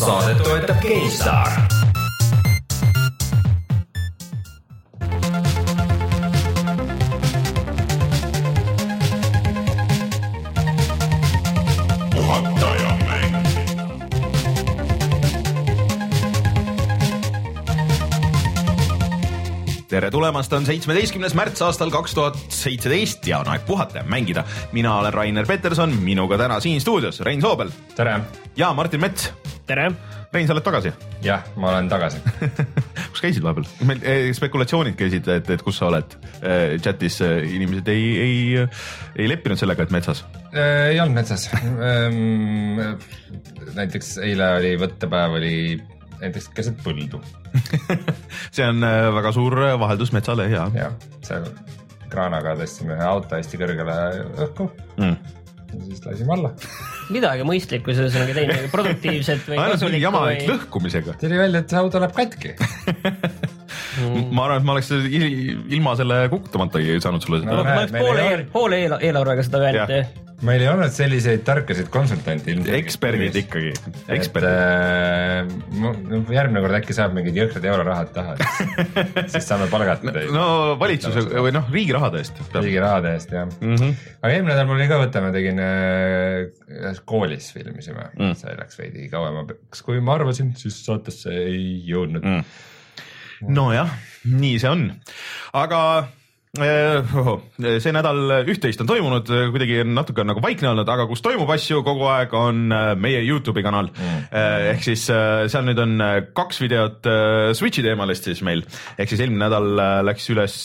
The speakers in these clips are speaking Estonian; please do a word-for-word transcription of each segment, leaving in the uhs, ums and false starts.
Saadet toetab GameStar. Tere tulemast, on seitsmeteistkümnes märts aastal kaks tuhat seitseteist ja on aeg puhata ja mängida. Mina olen Rainer Peterson, minuga täna siin stuudios Rein Soobel. Tere. Ja Martin Mets. Tere. Rein, sa oled tagasi? Jah, ma olen tagasi. Kus käisid vahepeal? Meil spekulatsioonid käisid, et, et kus sa oled. Chatis inimesed ei, ei, ei leppinud sellega, et metsas. Ei olnud metsas. Näiteks eile oli võttepäev, oli näiteks keset põldu. See on väga suur vaheldus metsale, jaa. Jah, seal kraanaga tõstsime auto hästi kõrgele õhku mm. ja siis lasime alla. Midagi mõistlikku, selles on teinud produktiivset või kasulikku. Jama või... lõhkumisega. Tuli välja, et see auto läheb katki. mm. Ma arvan, et ma oleks ilma selle kukutamata ei saanud sulle seda. No, ma oleks poole, eel, poole eel, eelarvega seda öelnud. Meil ei olnud selliseid tarkasid konsultanti. Eksperdid ikkagi. Eksperdid. Äh, järgmine kord äkki saab mingid jõhkrad eurorahad taha. Siis saame palgata teid. No valitsuse või noh, riigi rahade eest. Riigi rahade eest, jah. Mm-hmm. Aga eelmine nädal mul oli ka võtta, ma tegin äh, koolis filmisime. Mm. See läks veidi kauemaks. Kui ma arvasin, siis saatesse ei jõudnud. Mm. No jah, nii see on. Aga... see nädal üht-teist on toimunud, kuidagi natuke on nagu vaikne olnud, aga kus toimub asju kogu aeg on meie YouTube'i kanal. Mm. Ehk siis seal nüüd on kaks videot Switchi teemalist siis meil. Ehk siis eelmine nädal läks üles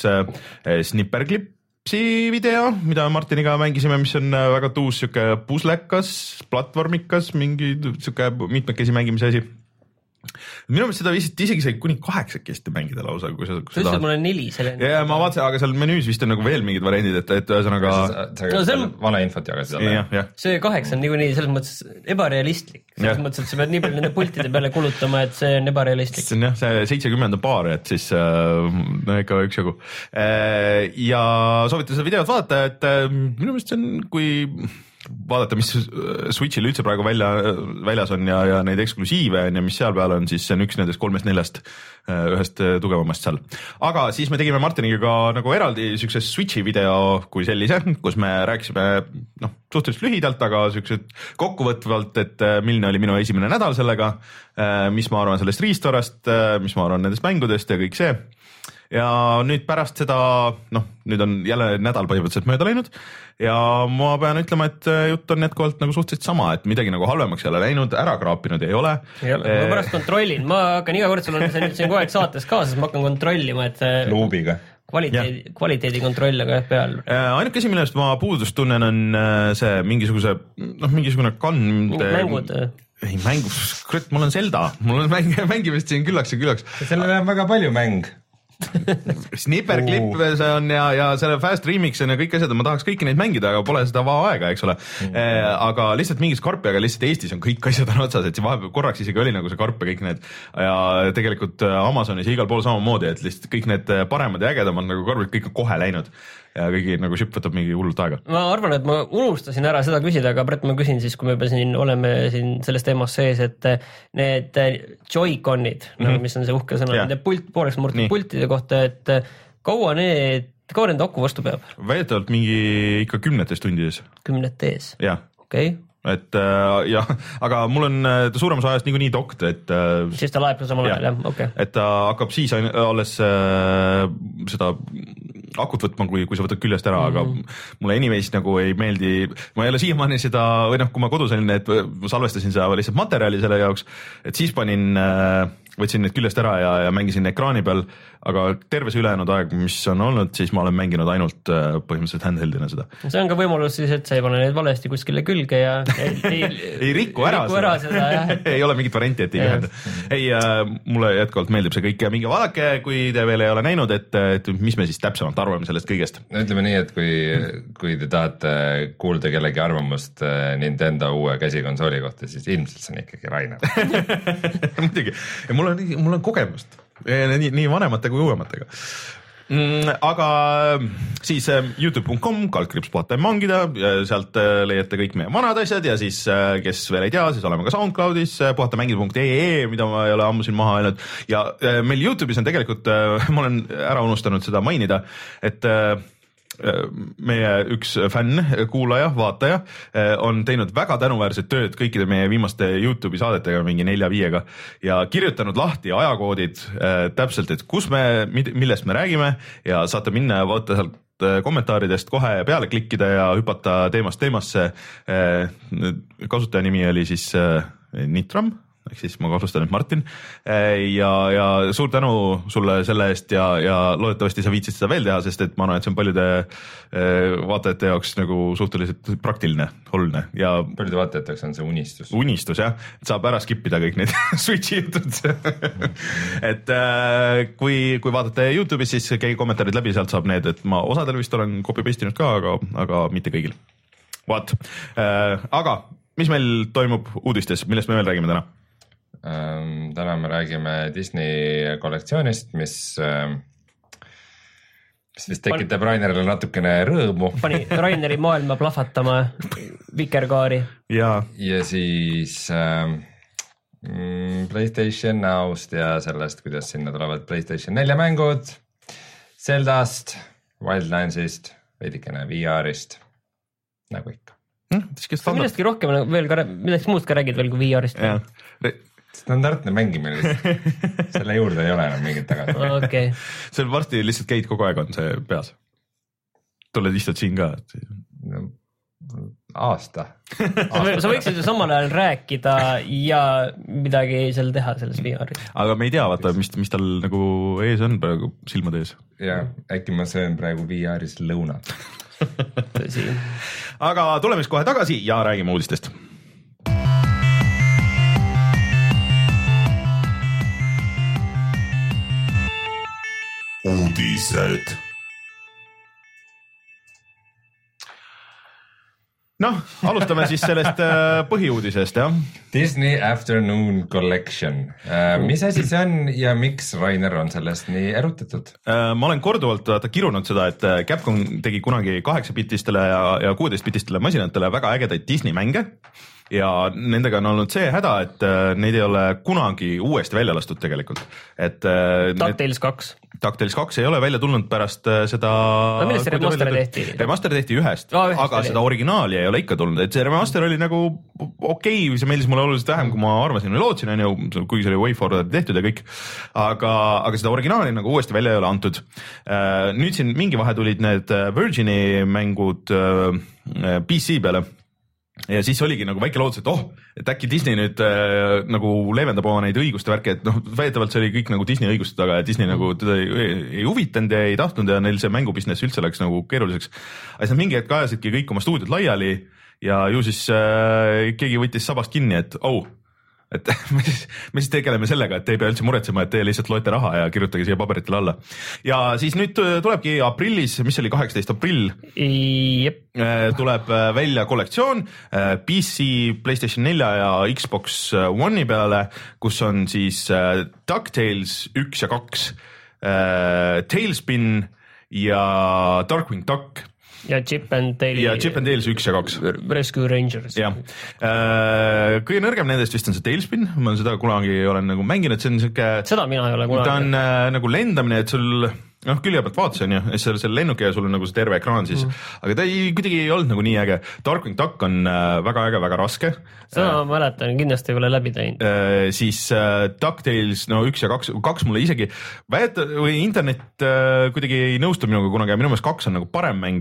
Snipperclipsi video, mida Martiniga mängisime, mis on väga tuus siuke puslekas, platvormikas, mingi siuke mitmekesi mängimise asi. Minu meelest seda vist isegi sai kuni kaheksakesti mängida lausa. Kui sa, kui sa tahad. Mul on neli selline. Ja ma vaatasin, aga seal menüüs vist on nagu veel mingid variandid, et, et ühesõnaga... No, see on... Vale infot jagasid alla. Ja, ja. See kaheksa on nii, nii selles mõttes ebarealistlik. Selles ja. Mõttes, et sa pead nii palju nende pultide peale kulutama, et see on ebarealistlik. See on jah, see seitsekümmend on paar, et siis no ikka üks jagu. Ja soovitan seda videot vaadata, et minu meelest see on, kui... vaadata, mis Switchil üldse praegu välja, väljas on ja, ja neid eksklusiive on ja mis seal peal on, siis see on üks nendest kolmest neljast ühest tugevamast seal. Aga siis me tegime Martiniga ka nagu eraldi sükse Switchi video kui sellise, kus me rääkisime noh, suhteliselt lühidalt, aga sükse kokkuvõtvalt, et milline oli minu esimene nädal sellega, mis ma arvan sellest riistorast, mis ma arvan nendest mängudest ja kõik see. Ja nüüd pärast seda, noh, nüüd on jälle nädal põhimõtteliselt mööda läinud ja ma pean ütlema, et jutt on jätkuvalt nagu suhteliselt sama, et midagi nagu halvemaks jälle läinud, ära kraapinud ei ole. Ei ole, ma pärast kontrollin, ma hakkan iga kord, sul on see nüüd siin kogu aeg saates kaasas, ma hakkan kontrollima, et luubiga. Kvaliteedi, kvaliteedi kontrolliga peal. Ainuke asi, millest ma puudust tunnen, on see mingisuguse, noh, mingisugune kand... Mängud... Ei, mängus, kurat, mul on Zelda, mul on mäng, mängimist siin küllaks ja küllaks. Sellele on väga palju mäng. Snipperclip see on ja, ja selle Fast Remix on ja kõik asjad, ma tahaks kõiki neid mängida, aga pole seda vaba aega, eks ole. Mm. Eh, aga lihtsalt mingis karpi, aga lihtsalt Eestis on kõik asjad on otsas, et vahepeal korraks isegi oli nagu see karp ja kõik need ja tegelikult Amazonis ja igal pool samamoodi, et lihtsalt kõik need paremad ja ägedamad nagu karbid kõik on kohe läinud ja kõigi nagu ship võtab mingi hullult aega. Ma arvan, et ma unustasin ära seda küsida, aga Brett, ma küsin siis, kui me juba siin oleme siin selles teemas sees, et need Joy-Conid, mm-hmm. nagu, mis on see uhke sõna, yeah. nende pult, pooleks murtud pultide kohta, et kaua need, kaua nende akku vastu peab? Väidetavalt mingi ikka kümnetes tundides. Kümnetes? Jah. Okei. Okay. Et äh, jah, aga mul on ta suuremas ajast niikuinii dokt, et äh, siis ta laeb ka samal ajal, jah, okei. Et ta hakkab siis alles äh, seda akut võtma, kui, kui sa võtad küljest ära, mm. aga mulle anyways nagu ei meeldi, ma ei ole siiamaani seda, või noh, kui ma kodus olin, et ma salvestasin seda lihtsalt materjali selle jaoks, et siis panin, võtsin need küljest ära ja, ja mängisin ekraani peal, aga terve see ülejäänud aeg, mis on olnud, siis ma olen mänginud ainult põhimõtteliselt handheldina seda. See on ka võimalus siis, et sa ei pane neid valesti kuskile külge ja ei, ei, ei riku ära, riku ära seda. seda et... ei ole mingit varianti, et ei ühenda. Ei, äh, mulle jätkuvalt meeldib see kõik ja mingi vaadake, kui te veel ei ole näinud, et, et mis me siis täpsemalt arvame sellest kõigest. No ütleme nii, et kui, kui te tahate kuulda kellegi arvamust Nintendo uue käsikonsooli kohta, siis ilmselt see on ikkagi Rainer. Muidugi, ja mul on, mul on kogemust. Nii, nii vanemate kui uuematega. mm,. aga siis Youtube punkt com kaldkriips puhata ja mangida, sealt leiate kõik meie vanad asjad ja siis kes veel ei tea, siis oleme ka SoundCloudis puhata mängida punkt ee, mida ma ei ole ammu siin maha öelnud ja meil Youtube'is on tegelikult, ma olen ära unustanud seda mainida, et meie üks fänn, kuulaja, vaataja on teinud väga tänuväärset tööd kõikide meie viimaste Youtube'i saadetega mingi nelja-viiega ja kirjutanud lahti ajakoodid täpselt, et kus me, millest me räägime ja saate minna ja vaata sealt kommentaaridest kohe peale klikkida ja hüpata teemast teemasse. Kasutaja nimi oli siis Nitram, ehk siis ma kahtlustan, et Martin ja, ja suur tänu sulle selle eest ja, ja loodetavasti sa viitsid seda veel teha, sest et ma arvan, et see on paljude vaatajate jaoks nagu suhteliselt praktiline, oluline ja paljude vaatajate jaoks on see unistus. Unistus jah, et saab ära skip ida kõik need Switchi jutud et kui, kui vaatate Youtube'is, siis käige kommentaarid läbi, sealt saab need, et ma osadel vist olen copy paste inud ka, aga, aga mitte kõigil. Vaat, aga mis meil toimub uudistes, millest me veel räägime täna? Ähm, täna me räägime Disney kollektsioonist, mis, ähm, mis vist tekitab Pan... Rainerile natukene rõõmu. Pani Raineri maailma plahvatama vikerkaari. Ja, ja siis ähm, PlayStation Now'st ja sellest, kuidas sinna tulevad PlayStation nelja mängud, Zeldast, Wildlandsist, veidikene V R-ist, nagu ikka. Hmm, millestki rohkem veel ka, millest muust ka räägid veel kui V R-ist? Standardne mängimine lihtsalt, selle juurde ei ole enam mingit tagasi. Okay. See varsti lihtsalt käid kogu aeg on see peas. Tuled istud siin ka. No, aasta. aasta. Sa võiksid ju samal ajal rääkida ja midagi seal teha selles V R-is. Aga me ei tea, vaata, mis, mis tal nagu ees on praegu silmade ees. Ja, äkki ma söön praegu V R-is lõunat. Tõsi. Aga tuleme siis kohe tagasi ja räägime uudistest. Uudised. Noh, alustame siis sellest põhiuudisest, jah. Disney Afternoon Collection. Mis asi see on ja miks Rainer on sellest nii erutatud? Ma olen korduvalt kirunud seda, et Capcom tegi kunagi kaheksa-bitistele ja, ja kuueteist-bitistele masinatele väga ägedaid Disney mänge. Ja nendega on olnud see häda, et neid ei ole kunagi uuesti välja lastud tegelikult. DuckTales kaks. DuckTales kaks ei ole välja tulnud pärast seda... No millest see remaster tehti? Remaster tehti ühest, oh, ühest aga oli. Seda originaali ei ole ikka tulnud. Et see remaster oli nagu okei, okay, see meeldis mulle oluliselt vähem, kui ma arvasin või lootsin, on ju, kuigi see oli WayForward tehtud ja kõik. Aga, aga seda originaali nagu uuesti välja ei ole antud. Nüüd siin mingi vahe tulid need Virgini mängud P C peale. Ja siis oligi nagu väike lootus, et oh, et äkki Disney nüüd äh, nagu leevendab oma neid õiguste värke, et noh, väidetavalt see oli kõik nagu Disney õiguste taga ja Disney mm. nagu teda ei, ei huvitanud ja ei tahtnud ja neil see mängubusiness üldse läks nagu keeruliseks. Aga siis nad mingi hetk ajasidki kõik oma stuudiod laiali ja ju siis äh, keegi võttis sabast kinni, et oh, et me siis, me siis tegeleme sellega, et te ei pea üldse muretsema, et te lihtsalt loete raha ja kirjutage siia paberitele alla. Ja siis nüüd tulebki aprillis, mis oli kaheksateist aprill, Jep. tuleb välja kollektsioon P C, PlayStation nelja ja Xbox One'i peale, kus on siis DuckTales üks ja kaks, Tailspin ja Darkwing Duck. Ja Chip and Dale. Ja Chip and Dale's üks ja kaks. Rescue Rangers. Ja. Kõige nõrgem nendest vist on see Tailspin. Ma seda kunagi olen nagu mänginud. See on siuke... Seda mina ei ole kunagi. Ta on äh, nagu lendamine, et sul... noh, külje pealt vaatasin ju, et seal lennuke ja sul on nagu see terve ekraan siis, mm. aga ta ei, kuidagi ei olnud nagu nii äge. Darkwing Duck on äh, väga äge, väga raske. Seda ma mäletan, kindlasti ei ole läbi teinud. Äh, siis äh, DuckTales, no üks ja kaks, kaks mulle isegi, väeta, või internet äh, kuidagi ei nõustu minuga kunagi ja minu meelest kaks on nagu parem mäng.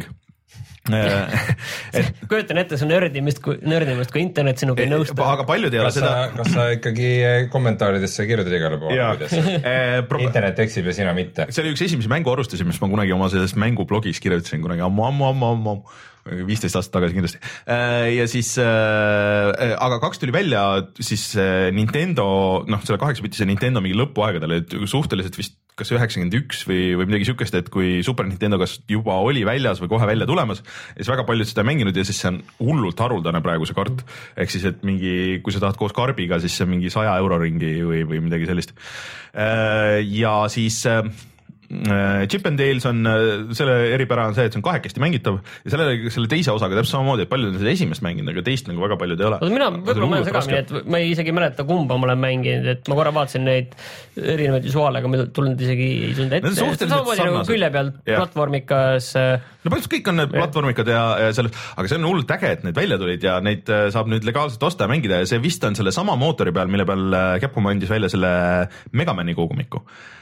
et... kujutan ette, see on nördimist, kui, nördimist, kui internet sinuga ei nõusta. Aga paljud ei ole seda... Kas sa ikkagi kommentaaridesse kirjutad igale poole? Internet eksib ja sina mitte. See oli üks esimesi mänguarustusi, mis ma kunagi oma sellest mängublogis kirjutasin kunagi ammu, ammu, ammu, ammu, viisteist aastat tagasi kindlasti. Ja siis, aga kaks tuli välja, siis Nintendo, noh, selle kaheksapitise Nintendo mingi lõpuaegadel, et suhteliselt vist kas üheksakümmend üks või, või midagi sükest, et kui Super Nintendo kas juba oli väljas või kohe välja tulemas, siis väga paljud seda mänginud ja siis see on hullult haruldane praegu see kart. Ehk siis, et mingi, kui sa tahad koos karbiga, siis see on mingi saja euro ringi või, või midagi sellist. Ja siis Chip and Dales on, selle eripära on see, et see on kahekesti mängitav ja selle, selle teise osaga täpselt samamoodi, et paljud on seda esimest mänginud, aga teist nagu väga paljud ei ole. Mina võib-olla ma olen segamini, et ma ei isegi mäleta kumba ma olen mänginud, et ma korra vaatasin neid erinevaid visuaale, aga ma tulnud isegi ei tulnud ette. Samamoodi nagu külje pealt platvormikas. No põhimõtteliselt kõik on need platvormikad ja, ja sellest, aga see on hullult äge, et need välja tulid ja neid saab nüüd legaalselt osta ja mängida ja see vist on selle sama mootori peal, mille peal Capcom andis välja selle Megamani kogumiku.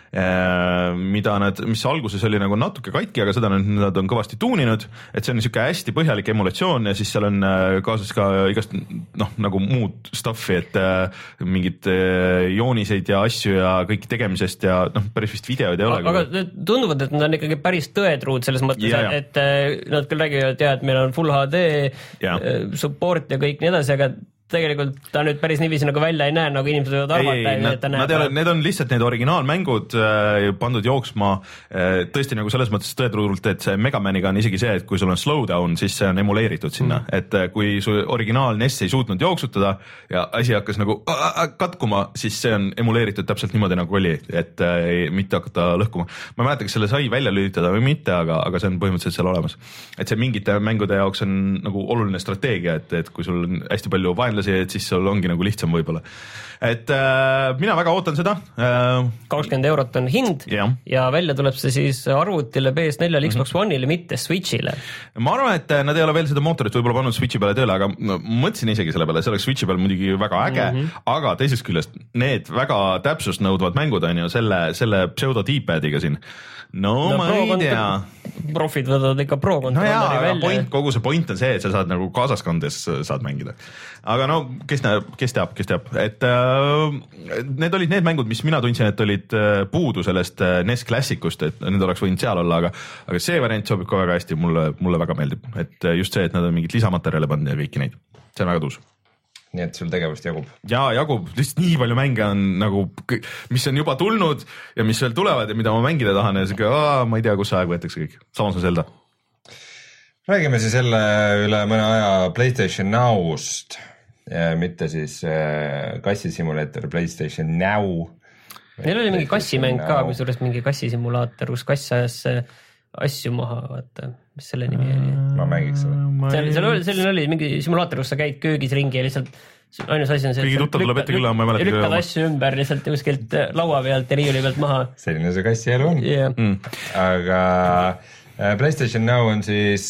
Mida nad, mis alguses oli nagu natuke katki, aga seda nad, nad on kõvasti tuuninud, et see on niisugune hästi põhjalik emulatsioon ja siis seal on kaasas ka igast noh, nagu muud stuffi, et mingid jooniseid ja asju ja kõik tegemisest ja noh, päris vist videoid ei ole. Aga need tunduvad, et nad on ikkagi päris tõetruud selles mõttes, ja, ja. et nad küll räägivad, et meil on Full H D ja. support ja kõik nii edasi, aga tegelikult ta nüüd päris niiviisi nagu välja ei näe, nagu inimesed võivad arvata. Ei, nad, nad ei ole, need on lihtsalt need originaalmängud äh, pandud jooksma äh, tõesti nagu selles mõttes tõetruudult, et see Megamaniga on isegi see, et kui sul on slowdown, siis see on emuleeritud sinna, mm. et äh, kui su originaal N E S ei suutnud jooksutada ja asi hakkas nagu äh, äh, katkuma, siis see on emuleeritud täpselt niimoodi nagu oli, et äh, mitte hakata lõhkuma. Ma ei mäleta, kas selle sai välja lülitada või mitte, aga, aga see on põhimõtteliselt seal olemas. Et see mingite mängude jaoks on nagu oluline strateegia, et, et kui sul on hästi palju vaenlasi, et siis sul ongi nagu lihtsam võib-olla. Et äh, mina väga ootan seda. Äh, kakskümmend eurot on hind yeah. ja välja tuleb see siis arvutile P S neljale, Xbox mm-hmm. One'ile, mitte Switchile. Ma arvan, et nad ei ole veel seda mootorit võib-olla pannud Switchi peale tööle, aga no, mõtlesin isegi selle peale, see oleks Switchi peal muidugi väga äge, mm-hmm. aga teisest küljest need väga täpsust nõudvad mängud on ju selle, selle pseudo D-padiga siin. No, no ma ei tea. Profid võtavad ikka pro kontrolleri no jaa, välja. Point, kogu see point on see, et sa saad nagu kaasaskandes saad mängida. Aga no, kes, näeb, kes teab, kes teab. Et äh, need olid need mängud, mis mina tundsin, et olid äh, puudu sellest äh, N E S klassikust, et need oleks võinud seal olla, aga, aga see variant sobib ka väga hästi, mulle, mulle väga meeldib. Et just see, et nad on mingit lisamaterjale pannud ja kõiki neid. See on väga tuus. Nii et sul tegevust jagub. Jaa, jagub. Lihtsalt nii palju mänge on nagu, mis on juba tulnud ja mis veel tulevad ja mida ma mängida tahan ja siuke, ma ei tea, kus aeg võetakse kõik. Samas on Zelda. Räägime siis selle üle mõne aja PlayStation Now'st, mitte siis kassisimulaator PlayStation Now. Neil oli mingi kassimäng ka, kui suurest mingi kassisimulaator, kus kass ajas asju maha, vaata, mis selle nimi oli? Ma mängiks seda. Seal, seal oli, selline oli mingi simulaator, kus sa käid köögis ringi ja lihtsalt ainus asi on see, kõigi tuttav tuleb ette külla, ma ei mäleta. Lükkad asju ümber lihtsalt kuskilt laua pealt ja riiuli pealt maha. Selline see kassi elu on. Yeah. Mm. Aga PlayStation Now on siis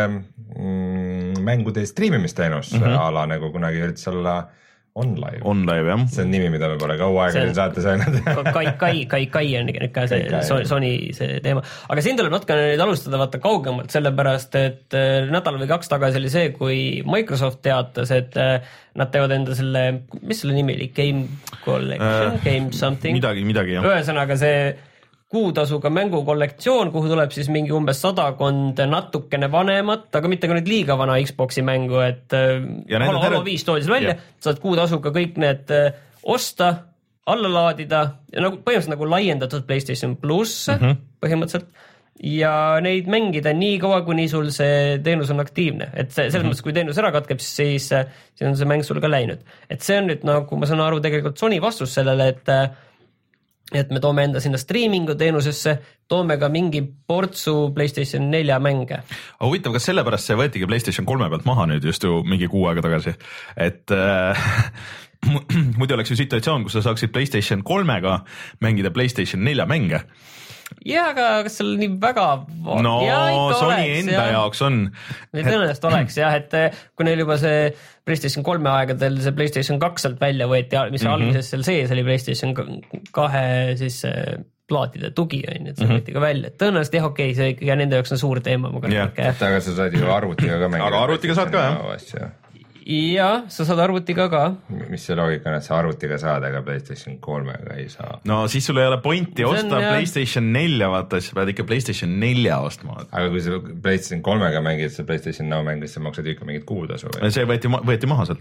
mm, mängude streamimisteenus mm-hmm. ala nagu kunagi üritas olla OnLive. OnLive, jah. See on nimi, mida me pole kaua aega siin saate saanud. Kai, Kai, Kai, Kai on ikka see Kai, Sony see teema. Aga siin tuleb natuke nüüd alustada vaata kaugemalt, sellepärast, et nädal või kaks tagasi oli see, kui Microsoft teatas, et nad teevad enda selle, mis selle nimi oli? Game Collection? Äh, Game something? Midagi, midagi, jah. Ühesõnaga see kuutasuga mängukollektsioon, kuhu tuleb siis mingi umbes sadakond natukene vanemat, aga mitte ka nüüd liiga vana Xboxi mängu, et Halo, Halo viis toodis välja, saad kuutasuga kõik need osta, alla laadida ja nagu põhimõtteliselt nagu laiendatud PlayStation Plus mm-hmm. põhimõtteliselt ja neid mängida nii kaua, kuni sul see teenus on aktiivne, et see, selles mm-hmm. mõttes, kui teenus ära katkeb, siis, siis on see mäng sul ka läinud. Et see on nüüd nagu, ma saan aru tegelikult Sony vastus sellele, et et me toome enda sinna streamingu teenusesse, toome ka mingi portsu PlayStation nelja mänge. Aga huvitav, kas sellepärast see võetigi PlayStation kolme pealt maha nüüd just ju mingi kuu aega tagasi, et äh, muidu oleks ju situatsioon, kus sa saaksid PlayStation kolmega mängida PlayStation nelja mänge. Jaa, aga kas seal nii väga no Sony oleks, enda jah. Jaoks on et... tõenäoliselt oleks jah, et kui neil juba see PlayStation kolme aegadel see PlayStation kaks sealt välja võeti, mis mm-hmm. alguses seal sees oli PlayStation kahe siis plaatide tugi on, et see mm-hmm. võeti ka välja, et tõenäoliselt jah, okei, see ikkagi nende jaoks on suur teema yeah. aga sa saad ju arvutiga ka mängida aga arvutiga saad ka jah ja sa saad arvutiga ka. Mis see loogika on, et sa arvutiga saad, aga PlayStation kolmega ei saa? No siis sul ei ole pointi osta on, PlayStation nelja, vaata, siis pead ikka PlayStation nelja ostma. Aga kui sa PlayStation kolmega mängid, sa PlayStation Now mängid, sa maksad ikka mingit kuutasu või? See võeti, võeti maha sealt.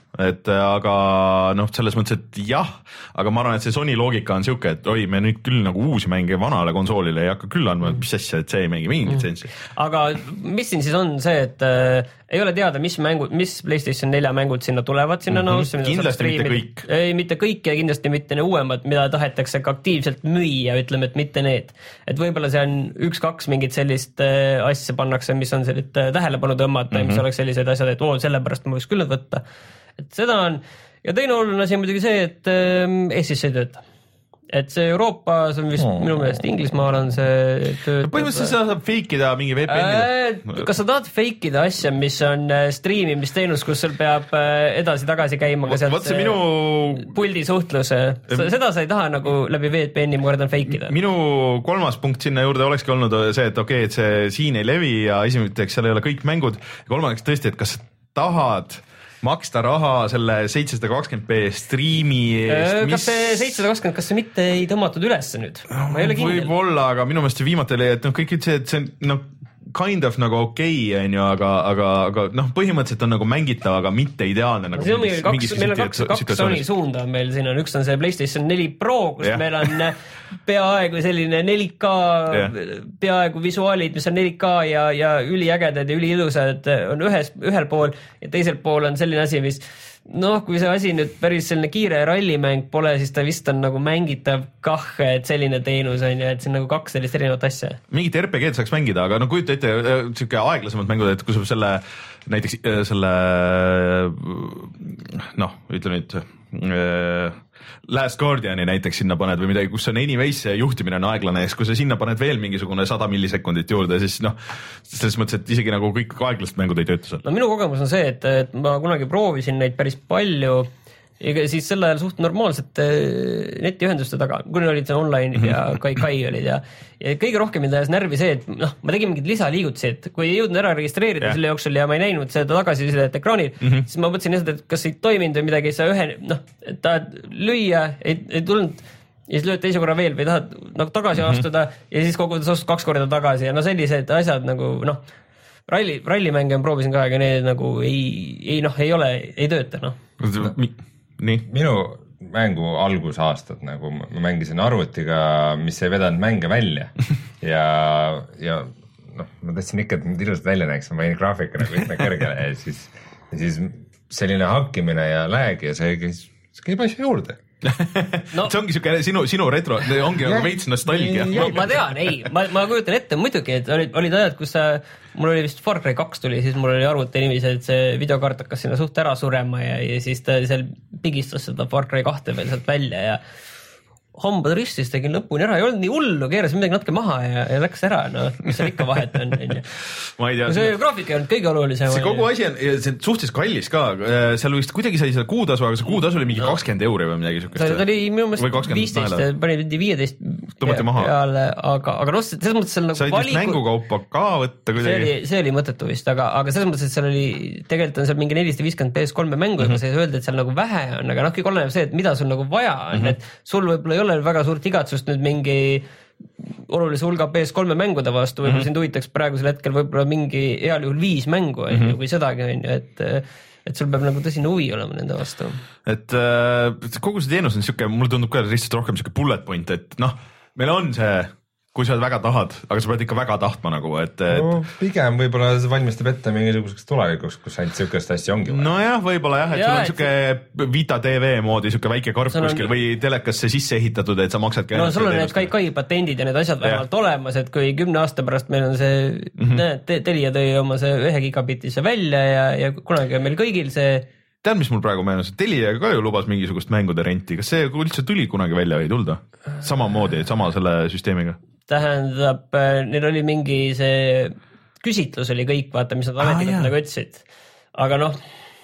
et aga noh, selles mõttes, et jah, aga ma arvan, et see Sony loogika on siuke, et oi, me nüüd küll nagu uusi mänge vanale konsoolile ei hakka küll andma, et mis asja, et see ei mängi mingi litsentsi. Aga mis siin siis on see, et äh, ei ole teada, mis mängud, mis PlayStation nelja mängud sinna tulevad sinna mm -hmm. nausse. Kindlasti mitte kõik. Ei, mitte kõik ja kindlasti mitte ne uuemad, mida tahetakse ka aktiivselt müüa, ütleme, et mitte need. Et võib-olla see on üks-kaks mingit sellist äh, asja pannakse, mis on sellit äh, tähelepanu tõmmata mm -hmm. ja mis oleks sellised asjad, et oo, sellepärast ma võiks küll need võtta. Et seda on, ja teine oluline asi on muidugi see, et äh, Eestis ei tööta. Et see Euroopa, see on vist oh. minu meelest Inglismaal on see töötab. Põhimõtteliselt seda saab fake'ida mingi V P N-iga. Äh, kas sa tahad fake'ida asja, mis on streamimisteenus, kus sul peab edasi-tagasi käima ka sealt minu... puldi suhtluse? Seda sa ei taha nagu läbi V P N-i, ma kordan fake'ida. Minu kolmas punkt sinna juurde olekski olnud see, et okei, okay, et see siin ei levi ja esimeseks seal ei ole kõik mängud. Ja kolmandaks tõesti, et kas sa tahad maksta raha selle seitsesada kakskümmend p striimi eest, mis... Kas see seitsesada kakskümmend, kas see mitte ei tõmmatud ülesse nüüd? Ma ei ole kindel. Võib-olla, aga minu meelest viimati oli, et noh, kõik ütlesid, et see on noh, kind of nagu okei okay, on ju, aga, aga, aga noh, põhimõtteliselt on nagu mängitav, aga mitte ideaalne nagu. Meil on kaks, meil on kaks, kaks Sony suunda meil siin on, üks on see PlayStation neli Pro, kus yeah. meil on peaaegu selline neli K yeah. peaaegu visuaalid, mis on neli K ja, ja üliägedad ja üliilusad on ühes, ühel pool ja teisel pool on selline asi, mis noh, kui see asi nüüd päris selline kiire rallimäng pole, siis ta vist on nagu mängitav kah, et selline teenus on ja et see on nagu kaks sellist erinevat asja. Mingit R P G-d saaks mängida, aga no kujuta ette siuke aeglasemad mängud, et kui sa selle näiteks selle noh, ütle nüüd Last Guardiani näiteks sinna paned või midagi, kus on anyways juhtimine on aeglane ja kui sa sinna paned veel mingisugune sada millisekundit juurde, siis noh, selles mõttes, et isegi nagu kõik aeglased mängud ei tööta seal. No minu kogemus on see, et, et ma kunagi proovisin neid päris palju ja siis sel ajal suht normaalsete netiühenduste taga, kuni olid see online'id ja Kai Kai olid ja, ja kõige rohkem mind ajas närvi see, et noh, ma tegin mingid lisaliigutusi, et kui ei jõudnud ära registreerida yeah. selle jooksul ja ma ei näinud seda tagasi seda ekraanil, mm -hmm. siis ma mõtlesin lihtsalt, et kas ei toiminud või midagi, sa ühe, noh, et tahad lüüa, ei, ei tulnud ja siis lööd teise korra veel või tahad nagu tagasi mm -hmm. astuda ja siis kogudes astud kaks korda tagasi ja no sellised asjad nagu noh, ralli, rallimänge proovisin ka, aga need nagu ei, ei noh, ei ole, ei tööta noh. Nii. Minu mängu algusaastad nagu ma mängisin arvutiga, mis ei vedanud mänge välja ja, ja noh, ma tahtsin ikka, et need ilusad välja näeks, ma panin graafika nagu üsna kõrgele ja siis, ja siis selline hakkimine ja lääg ja see käis, see käib asja juurde. No. See ongi siuke sinu, sinu retro, ongi nagu veits nostalgia. Ma, ma tean, ei, ma, ma kujutan ette muidugi, et olid, olid ajad, kus sa, mul oli vist Far Cry kaks tuli, siis mul oli arvuti niiviisi, et see videokaart hakkas sinna suht ära surema ja, ja siis ta seal pigistas seda Far Cry kahte veel sealt välja ja hambad ristis tegin lõpuni ära, ei olnud nii hullu, keerasin midagi natuke maha ja, ja läks ära, no mis seal ikka vahet on. Ma ei tea. See graafika ei olnud kõige olulisem. See kogu asi on, see on suhtes kallis ka, seal vist kuidagi sai selle kuutasu, aga see kuutasu oli mingi kakskümmend euri või midagi sukest. Ta oli minu meelest viisteist, pani viieteist peale, aga, aga noh, selles mõttes seal nagu valikud... Said mängukaupa ka võtta kuidagi. See oli, see oli mõttetu vist, aga, aga selles mõttes, et seal oli, tegelikult on seal mingi nelisada viiskümmend P S kolm mängu, mm -hmm. see öeldi, et seal nagu vähe on, aga noh, kõik oleneb see, et mida sul nagu vaja on, mm -hmm. et sul võib-olla ei ole väga suurt igatsust nüüd mingi olulise hulga P S kolm mängude vastu, võib-olla mm -hmm. sind huvitaks praegusel hetkel võib-olla mingi heal juhul viis mängu mm -hmm. või sedagi on ju, et et sul peab nagu tõsine huvi olema nende vastu. Et äh, kogu see teenus on siuke, mulle tundub ka lihtsalt rohkem siuke bullet point, et noh, meil on see, kui sa väga tahad, aga sa pead ikka väga tahtma nagu, et, et... No, pigem võib-olla see valmistab ette mingisuguseks tulevikuks, kus ainult siukest asja ongi vaja. Nojah, võib-olla jah, et ja, sul on siuke Vita T V moodi siuke väike karp kuskil on... või telekasse sisse ehitatud, et sa maksadki. No sul on need Kai Kai patendid ja need asjad vähemalt olemas, et kui kümne aasta pärast meil on see mm, -hmm. näed, Telia tõi oma see ühe gigabitise välja ja, ja kunagi on meil kõigil see tead, mis mul praegu meenus, Telia ka ju lubas mingisugust mängude renti, kas see üldse tuli kunagi välja või ei tulda? Samamoodi, sama selle süsteemiga? Tähendab, neil oli mingi see küsitlus oli kõik, vaata, mis nad ametlikult ah, nagu ütlesid. Aga noh,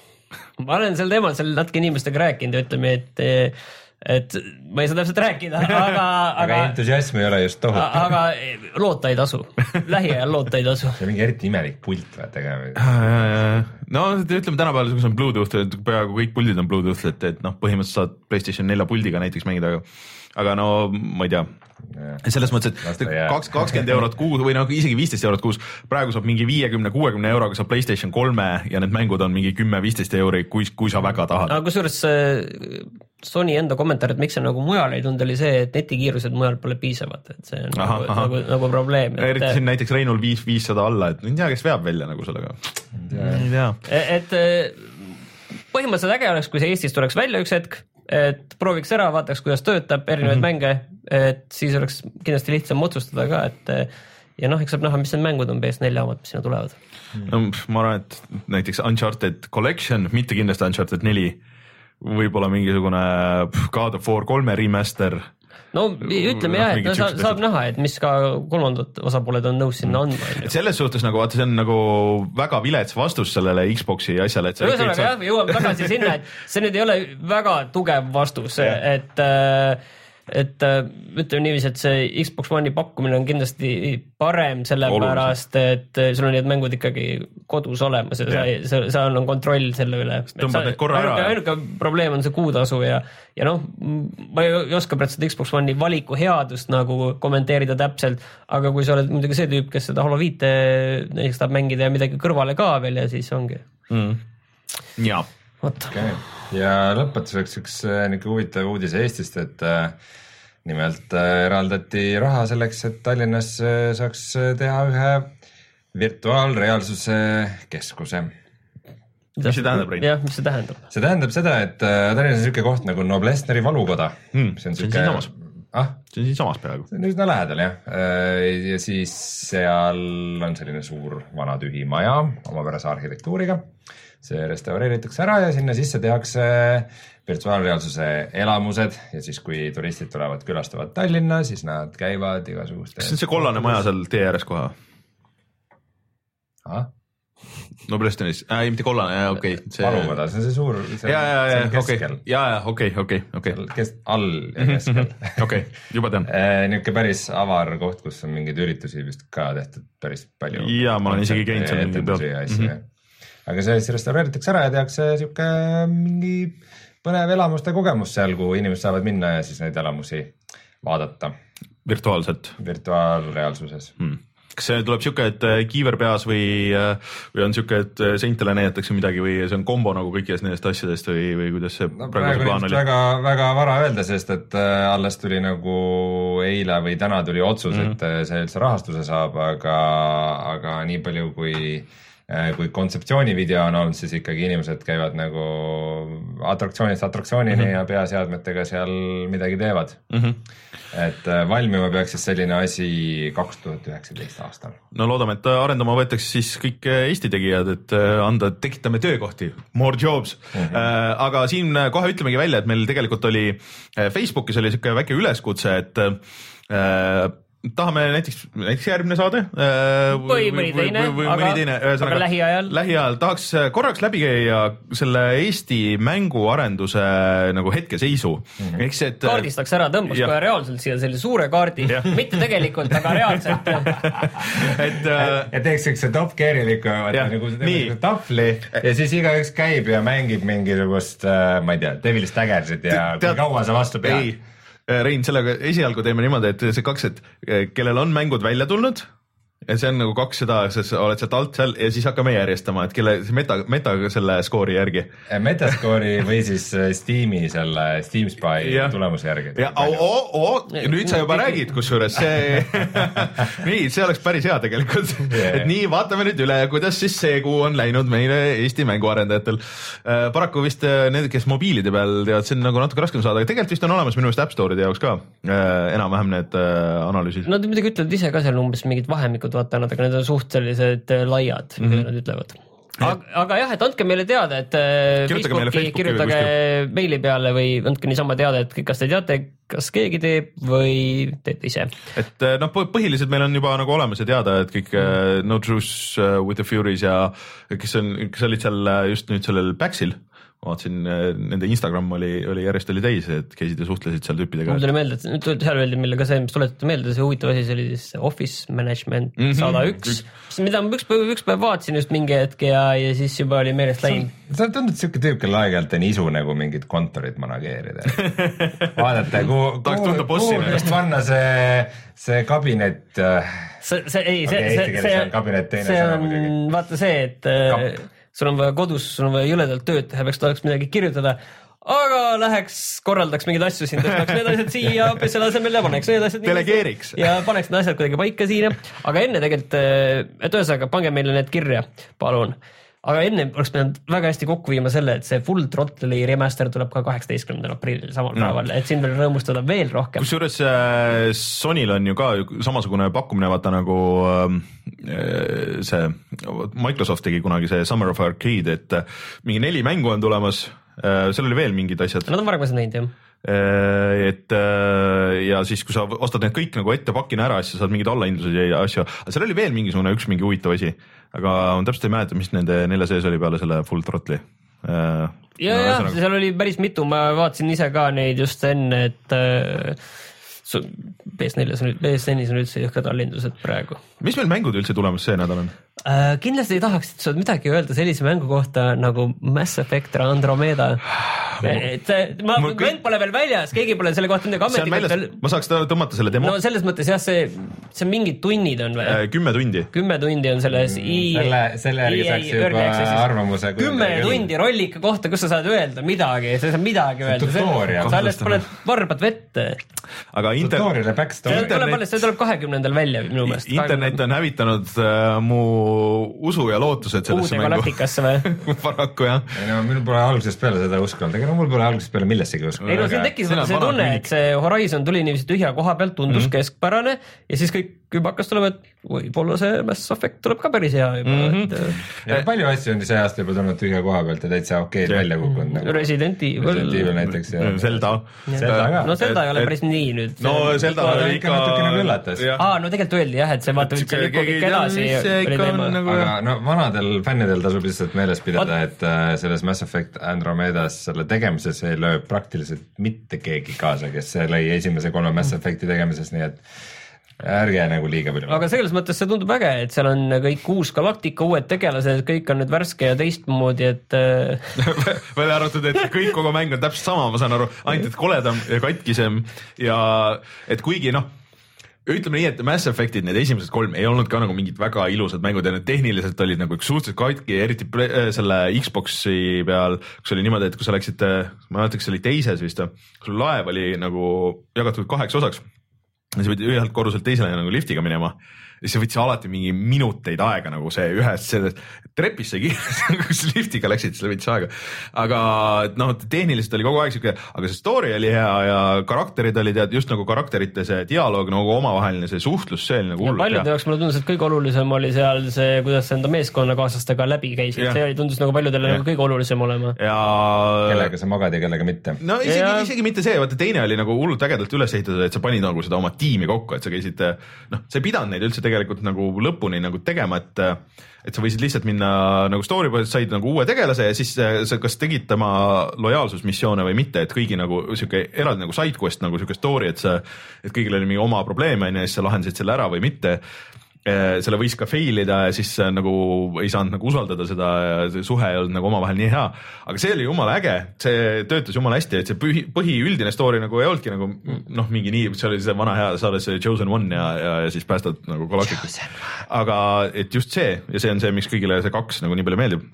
ma olen sel teemal seal natuke inimestega rääkinud ja ütleme, et et ma ei saa täpselt rääkida, aga aga entusiasm ei ole just tohutu. Aga loota ei tasu, lähiajal loota ei tasu. See on mingi eriti imelik pult või tegema. No ütleme tänapäeval, kus on Bluetooth, et peaaegu kõik puldid on Bluetooth, et, et noh, põhimõtteliselt saad PlayStation nelja puldiga näiteks mängida, aga, aga no ma ei tea, selles mõttes, et kaks, kakskümmend eurot kuus või noh, isegi viisteist eurot kuus, praegu saab mingi viiekümne, kuuekümne euroga saab PlayStation kolme ja need mängud on mingi kümme, viisteist euri, kui, kui sa väga tahad. aga kusjuures Sony enda kommentaar, et miks see nagu mujal ei tund, oli see, et netikiirused mujal pole piisavad, et see on aha, nagu, aha. Nagu, nagu probleem. Et... eriti siin näiteks Reinul viis, viissada alla, et ei tea, kes veab välja nagu sellega. ei tea. Et põhimõtteliselt äge oleks, kui see Eestis tuleks välja üks hetk, et prooviks ära, vaataks, kuidas töötab erinevaid mm-hmm. mänge, et siis oleks kindlasti lihtsam otsustada ka, et ja noh, eks saab näha, mis need mängud on P S neli omad, mis sinna tulevad. No, ma arvan, et näiteks Uncharted Collection, mitte kindlasti Uncharted neli, võib-olla mingisugune God of War kolme remaster. No ütleme jah, et no, saab, saab näha, et mis ka kolmandad osapooled on nõus sinna andma. Et selles suhtes nagu, vaata, see on nagu väga vilets vastus sellele Xboxi asjale. Ühesõnaga jah, me jõuame tagasi sinna, et see nüüd ei ole väga tugev vastus, et et ütleme niiviisi, et see Xbox One'i pakkumine on kindlasti parem sellepärast, et sul on need mängud ikkagi kodus olemas ja sa, sa on kontroll selle üle. Ainuke probleem on see kuutasu ja, ja noh, ma ei oska praegu seda Xbox One'i valiku headust nagu kommenteerida täpselt, aga kui sa oled muidugi see tüüp, kes seda Halo viite näiteks tahab mängida ja midagi kõrvale ka veel ja siis ongi. Mm. Ja. Okay. Ja lõpetuseks üks niisugune huvitav uudis Eestist, et äh, nimelt äh, eraldati raha selleks, et Tallinnas äh, saaks teha ühe virtuaalreaalsuse keskuse. Mis see tähendab, Rein? jah, mis see tähendab? See tähendab seda, et äh, Tallinnas on niisugune koht nagu Noblessneri valukoda. Hmm, see on siuke... siin samas. Ah? See on siin samas peaaegu. See on üsna lähedal, jah. Ja siis seal on selline suur vana tühi maja omapärase arhitektuuriga. See restaureeritakse ära ja sinna sisse tehakse virtuaalreaalsuse elamused ja siis, kui turistid tulevad, külastavad Tallinna, siis nad käivad igasuguste... Kas see on see kollane maja seal tee ääres koha? Ah? No Prestonis, äh, mitte kollane, jah, okei. Okay. See... Valukoda, see on see suur... See ja, ja, ja, okei, okay. ja, ja, okei, okei, okei. Kest all ja keskel. okei, juba tean. Niuke päris avar koht, kus on mingid üritusi vist ka tehtud päris palju. Ja, ma olen isegi käinud seal mingi peal. Aga see siis restaureeritakse ära ja tehakse siuke mingi põnev elamuste kogemus seal, kuhu inimesed saavad minna ja siis neid elamusi vaadata. Virtuaalselt? Virtuaalreaalsuses. Hmm. Kas see tuleb siuke, et kiiver peas või, või on siuke, et seintele näidatakse midagi või see on kombo nagu kõikidest nendest asjadest või, või kuidas see no, praegu plaan oli? Väga, väga vara öelda, sest et alles tuli nagu eile või täna tuli otsus, mm-hmm. et see üldse rahastuse saab, aga, aga nii palju kui kui kontseptsioonivideo on olnud, siis ikkagi inimesed käivad nagu atraktsioonist atraktsioonini mm-hmm. ja peaseadmetega seal midagi teevad. Mm-hmm. Et valmima peaks siis selline asi kaks tuhat üheksateist aastal. No loodame, et arendama võetakse siis kõik Eesti tegijad, et anda, tekitame töökohti, more jobs. Mm-hmm. Aga siin kohe ütlemegi välja, et meil tegelikult oli Facebookis oli siuke väike üleskutse, et tahame näiteks, näiteks järgmine saade või mõni teine, või, või, aga, teine aga lähiajal. lähiajal tahaks korraks läbi käia selle Eesti mänguarenduse nagu hetkeseisu. Mm-hmm. Eks, et, kaardistaks ära, tõmbas kohe reaalselt siia selle suure kaardi, mitte tegelikult, aga reaalselt. et, ja teeks üks top geariliku nagu tahvli ja siis igaüks käib ja mängib mingisugust, ma ei tea, Devil's Daggersit ja kui kaua sa vastu pead. Rein, sellega esialgu teeme niimoodi, et see kaks, et kellel on mängud välja tulnud, ja see on nagu kaks seda, sa oled sealt alt seal ja siis hakkame järjestama, et kelle meta, meta selle skoori järgi. Metaskoori või siis Steam'i selle Steam Spy ja. Tulemuse järgi. Ja, o, o, o, nüüd sa juba räägid, kusjuures see, nii, see oleks päris hea tegelikult. Yeah. Et nii, vaatame nüüd üle, kuidas siis see kuu on läinud meile Eesti mänguarendajatel. Paraku vist need, kes mobiilide peal teavad, see on nagu natuke raskem saada, aga tegelikult vist on olemas minu vist App Store'ide jaoks ka enam-vähem need analüüsid. Nad midagi ütlevad ise ka seal umbes mingid vahemikud vaatanud, aga need on suht sellised laiad, mm-hmm. mida nad ütlevad. Aga, aga jah, et andke meile teada, et kirjutage Facebooki, kirjutage meili peale või andke niisama teada, et kas te teate, kas keegi teeb või teete ise. Et noh, põhiliselt meil on juba nagu olemas ja teada, et kõik mm. No Truce with the Furies ja kes, on, kes olid seal just nüüd sellel Paxil, vaatasin, nende Instagram oli, oli järjest oli täis, et käisid ja suhtlesid seal tüüpidega. Mul tuli meelde, et nüüd seal öeldi meile ka see, mis tuletate meelde, see huvitav asi, see oli siis Office Management sada üks, mida ma üks päev, üks päev vaatasin just mingi hetk ja, ja siis juba oli meelest läinud. sa tundud siuke tüüp, kelle aeg-ajalt on isu nagu mingid kontorid manageerida. Vaadata, kuhu, kuhu, kuhu just panna see, see kabinet. See, see, ei, see, okay, see, see, kabinet see on, vaata see, et Kapp. Sul on vaja kodus, sul on vaja jõledalt tööd teha, peaks tahaks midagi kirjutada, aga läheks, korraldaks mingeid asju siin, tõstaks need asjad siia hoopis selle asemel ja paneks need asjad delegeeriks ja paneks need asjad kuidagi paika siin. Aga enne tegelikult, et ühesõnaga, pange meile need kirja, palun. Aga enne oleks pidanud väga hästi kokku viima selle, et see Full Throttle'i remaster tuleb ka kaheksateistkümnendal aprillil samal no. päeval, et siin veel rõõmustada veel rohkem. Kusjuures Sonyl on ju ka samasugune pakkumine, vaata nagu see Microsoft tegi kunagi see Summer of Arcade, et mingi neli mängu on tulemas, seal oli veel mingid asjad. Nad on varem seda näinud, jah. Et ja siis, kui sa ostad need kõik nagu ette pakina ära, siis saad mingid allahindlused ja asju, aga seal oli veel mingisugune üks mingi huvitav asi, aga ma täpselt ei mäleta, mis nende nelja sees oli peale selle Full Throttle'i. Ja, no, ja, seal oli päris mitu, ma vaatasin ise ka neid just enne, et P S nelis on, P S nelis on üldse jõhkad allahindlused praegu. Mis meil mängud üldse tulemas see nädal on? Uh, kindlasti ei tahaks, et sa midagi öelda sellise mängu kohta nagu Mass Effect Andromeda. Et, ma, mäng kõik... pole veel väljas, keegi pole selle kohta midagi ametlikult veel... Ma saaks tõmmata selle demo? No selles mõttes jah, see, see mingid tunnid on või? Äh, kümme tundi. Kümme tundi on selles mm, I... Selle, selle järgi saaks juba arvamuse... Kümme tundi rollika kohta, kus sa saad öelda midagi, sa saad midagi öelda. Tutorial. Sa alles paned varbad vette. Aga inter... Tutorial ja backstory. See tuleb alles, see tuleb kahekümnendal välja minu meelest. Internet on hävitanud uh, mu usu ja lootused sellesse mängu. Uude galaktikasse või? Paraku jah. Ei no, mul pole algusest peale seda uskunud, ega no mul pole algusest peale millessegi uskunud. Ei no siin tekkis see tunne, et see Horizon tuli niiviisi tühja koha pealt, tundus mm-hmm. keskpärane ja siis kõik juba hakkas tulema, et võib-olla see Mass Effect tuleb ka päris hea juba. Mm-hmm. Et... Ja palju asju on see aasta juba tulnud tühja koha pealt ja täitsa okeid yeah. välja kukkunud. Nagu. Resident Evil. Resident Evil näiteks. Ja. Zelda. Zelda ka. No Zelda ei ole päris nii nüüd. No Zelda oli ikka... Aa, no tegelikult öeldi jah, et see vaata üldse lükku kõik edasi. Aga no vanadel fännidel tasub lihtsalt meeles pidada, et selles Mass Effect Andromedas selle tegemises ei löö praktiliselt mitte keegi kaasa, kes lõi esimese kolme Mass Effecti tegemises, nii et ärge nagu liiga palju. Aga selles mõttes see tundub äge, et seal on kõik uus galaktika, uued tegelased, kõik on nüüd värske ja teistmoodi, et välja arvatud, et kõik kogu mäng on täpselt sama, ma saan aru, ainult et koledam ja katkisem ja et kuigi noh, ütleme nii, et Mass Effectid, need esimesed kolm ei olnud ka nagu mingid väga ilusad mängud ja need tehniliselt olid nagu üks suhteliselt katki, eriti selle Xboxi peal, kus oli niimoodi, et kui sa läksid, ma mõtleks, see oli teises vist, sul laev oli nagu jagatud kaheks osaks. Ja sa võid ühelt korruselt teisele nagu liftiga minema ja siis võtsi alati mingi minuteid aega nagu see ühest sellest trepis sai kiiresti, kus liftiga läksid, siis võtsi aega. Aga noh, tehniliselt oli kogu aeg siuke, aga see story oli hea ja karakterid olid ja just nagu karakterite see dialoog nagu omavaheline see suhtlus, see oli nagu hullult hea. Paljude jaoks mulle tundus, et kõige olulisem oli seal see, kuidas enda meeskonnakaaslastega läbi käisid, see oli tundus nagu paljudele nagu kõige olulisem olema. Ja... Kellega sa magad ja kellega mitte. No isegi, ja... isegi mitte see, vaata teine oli nagu hullult ägedalt üles ehitatud, et sa panid nagu seda oma tiimi kokku, et sa käisid, noh, sa ei pidanud neid üldse tegelikult nagu lõpuni nagu tegema, et et sa võisid lihtsalt minna nagu story põhjast, said nagu uue tegelase ja siis sa kas tegid tema lojaalsusmissioone või mitte, et kõigi nagu siuke eraldi nagu sidequest nagu siuke story, et sa, et kõigil oli mingi oma probleeme ja siis sa lahendasid selle ära või mitte. Selle võis ka failida ja siis nagu ei saanud nagu usaldada seda ja see suhe ei olnud nagu omavahel nii hea, aga see oli jumala äge, see töötas jumala hästi, et see põhi, põhi üldine story nagu ei olnudki nagu noh, mingi nii, see oli see vana hea, sa oled see Chosen One ja, ja, ja siis päästad nagu galaktikat, aga et just see ja see on see, miks kõigile see kaks nagu nii palju meeldib.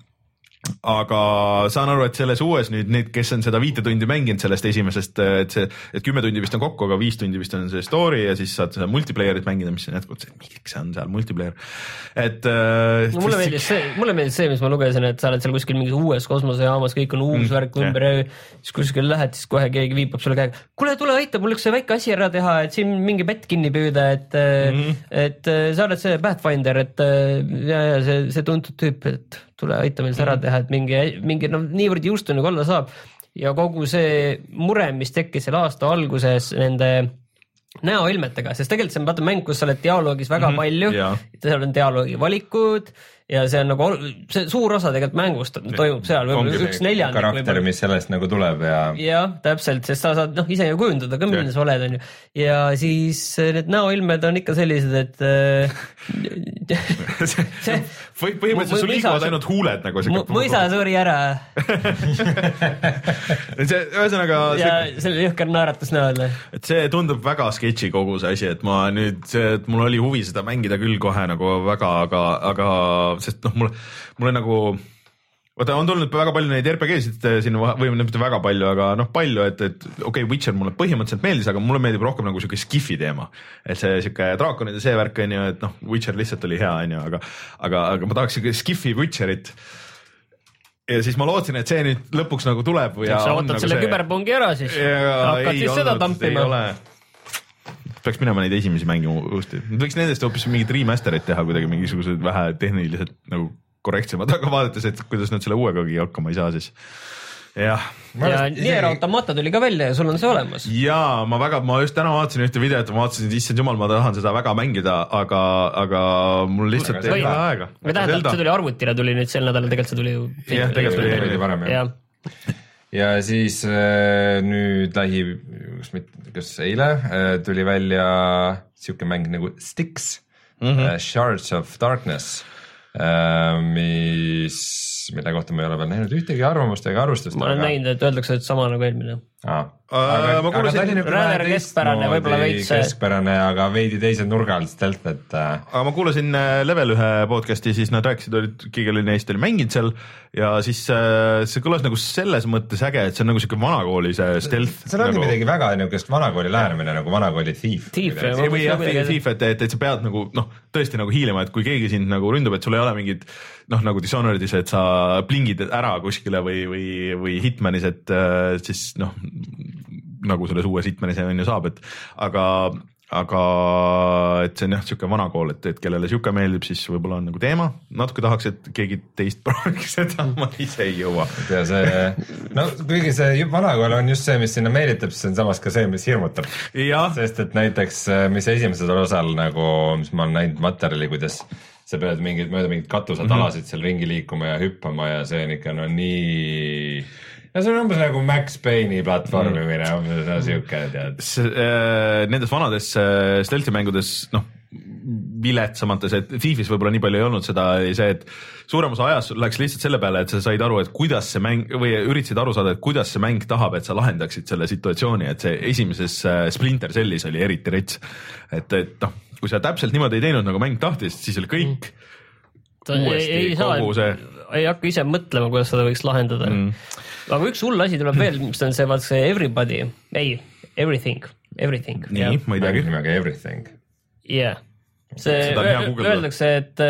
Aga saan aru, et selles uues nüüd need, kes on seda viite tundi mänginud sellest esimesest, et see, et kümme tundi vist on kokku, aga viis tundi vist on see story ja siis saad seda multiplayerit mängida, mis on jätkuvalt see, miks on seal multiplayer. Et no, mulle meeldis see, mulle meeldis see, mis ma lugesin, et sa oled seal kuskil mingis uues kosmosejaamas, kõik on uus mm, värk ümber ja siis kuskil lähed, siis kohe keegi viipab sulle käega. Kuule, tule aita, mul üks see väike asi ära teha, et siin mingi pett kinni püüda, et mm. et sa oled see Pathfinder, et ja, ja see, see tuntud tüüp, et tule aita meil see ära teha, et mingi, mingi no, niivõrd juustu nagu olla saab ja kogu see mure, mis tekkis selle aasta alguses nende näoilmetega, sest tegelikult see on vaata mäng, kus sa oled dialoogis väga mm-hmm, palju, seal on dialoogi valikud ja see on nagu see suur osa tegelikult mängust toimub seal, võib-olla üks neljandik karakter, mis sellest nagu tuleb ja jah, täpselt, sest sa saad noh, ise ju kujundada ka, milline sa oled, on ju, ja siis need näoilmed on ikka sellised, et see põhimõtteliselt sul liiguvad ainult huuled nagu mõisa suri ära see ühesõnaga ja selle jõhker naeratus näol, et see tundub väga sketši kogu see asi, et ma nüüd, et mul oli huvi seda mängida küll kohe nagu väga, aga, aga sest noh, mulle, mulle nagu vaata, on tulnud väga palju neid R P G-sid sinna, või mitte väga palju, aga noh, palju, et, et okei okay,, Witcher mulle põhimõtteliselt meeldis, aga mulle meeldib rohkem nagu siuke skifi teema, et see siuke draakonid ja see värk on ju, et noh, Witcher lihtsalt oli hea, on ju, aga, aga, aga ma tahaks siuke skifi Witcherit. Ja siis ma lootsin, et see nüüd lõpuks nagu tuleb. Ja sa ootad nagu selle see... küberpungi ära siis. Hakkad siis seda tampima. Peaks minema neid esimesi mängima uuesti. Võiks nendest hoopis mingid remasterid teha kuidagi mingisugused vähe tehniliselt nagu korrektsemad, aga vaadates, et kuidas nad selle uuegagi hakkama ei saa siis. Jah. Ja Nier Automata tuli ka välja ja sul on see olemas. Jaa, ma väga, ma just täna vaatasin ühte videot, ma vaatasin, et issand jumal, ma tahan seda väga mängida, aga, aga mul lihtsalt ei ole aega. Me tähendab, see tuli arvutile, tuli nüüd sel nädal, tegelikult see tuli ju... Jah, tegelikult tuli veidi varem, jah. Ja siis äh, nüüd lähi, kas eile äh, tuli välja siuke mäng nagu Styx, mm-hmm. äh, Shards of Darkness, äh, mis... mille kohta ma ei ole veel näinud ühtegi arvamust ega arvustust. Ma olen aga... näinud, et öeldakse, et sama nagu eelmine. Aa, aga, ma kuulusin, aga rääder keskpärane, võib-olla veits. Keskpärane, aga veidi teise nurga alt stealth, et... Aga ma kuulasin Level ühe podcasti, siis nad rääkisid, olid, keegi oli neist oli mänginud seal ja siis see kõlas nagu selles mõttes äge, et see on nagu siuke vanakooli see stealth. See on nagu... midagi väga niukest vanakooli lähenemine, nagu vanakooli Thief. Thief, või jah, Thief, et, et, et sa pead nagu, noh, tõesti nagu hiilima, et kui keegi sind nagu ründub, et sul ei ole mingid, noh, nagu Dishonoredis, et sa plingid ära kuskile või, või, või Hitmanis, et siis, noh, nagu selles uues Hitmanis on ju saab, et aga, aga et see on jah, siuke vana kool, et, et kellele siuke meeldib, siis võib-olla on nagu teema. Natuke tahaks, et keegi teist prooviks seda, ma ise ei jõua. Ja see, no kuigi see vana kool on just see, mis sinna meelitab, siis on samas ka see, mis hirmutab. Sest et näiteks, mis esimesed osal nagu, mis ma olen näinud materjali, kuidas sa pead mingid, mööda mingid katusatalasid mm-hmm. seal ringi liikuma ja hüppama ja see on ikka no nii... Ja see on umbes nagu Max Payne'i platvormimine, mm. umbes no siuke, tead. Äh, nendes vanades äh, stealthi mängudes, noh, viletsamates, et Thiefis võib-olla nii palju ei olnud seda, see, et suurem osa ajas läks lihtsalt selle peale, et sa said aru, et kuidas see mäng, või üritasid aru saada, et kuidas see mäng tahab, et sa lahendaksid selle situatsiooni, et see esimeses äh, Splinter Cellis oli eriti rets, et, et noh, kui sa täpselt niimoodi ei teinud, nagu mäng tahtis, siis oli kõik ta uuesti ei, ei kogu see... Ei hakka ise mõtlema, kuidas seda võiks lahendada. Mm. Aga üks hull asi tuleb veel, mis on see, vaat see everybody, ei, everything, everything. Nii, ja. Ma ei teagi. Nimega everything. Jah. Yeah. See öeldakse, et,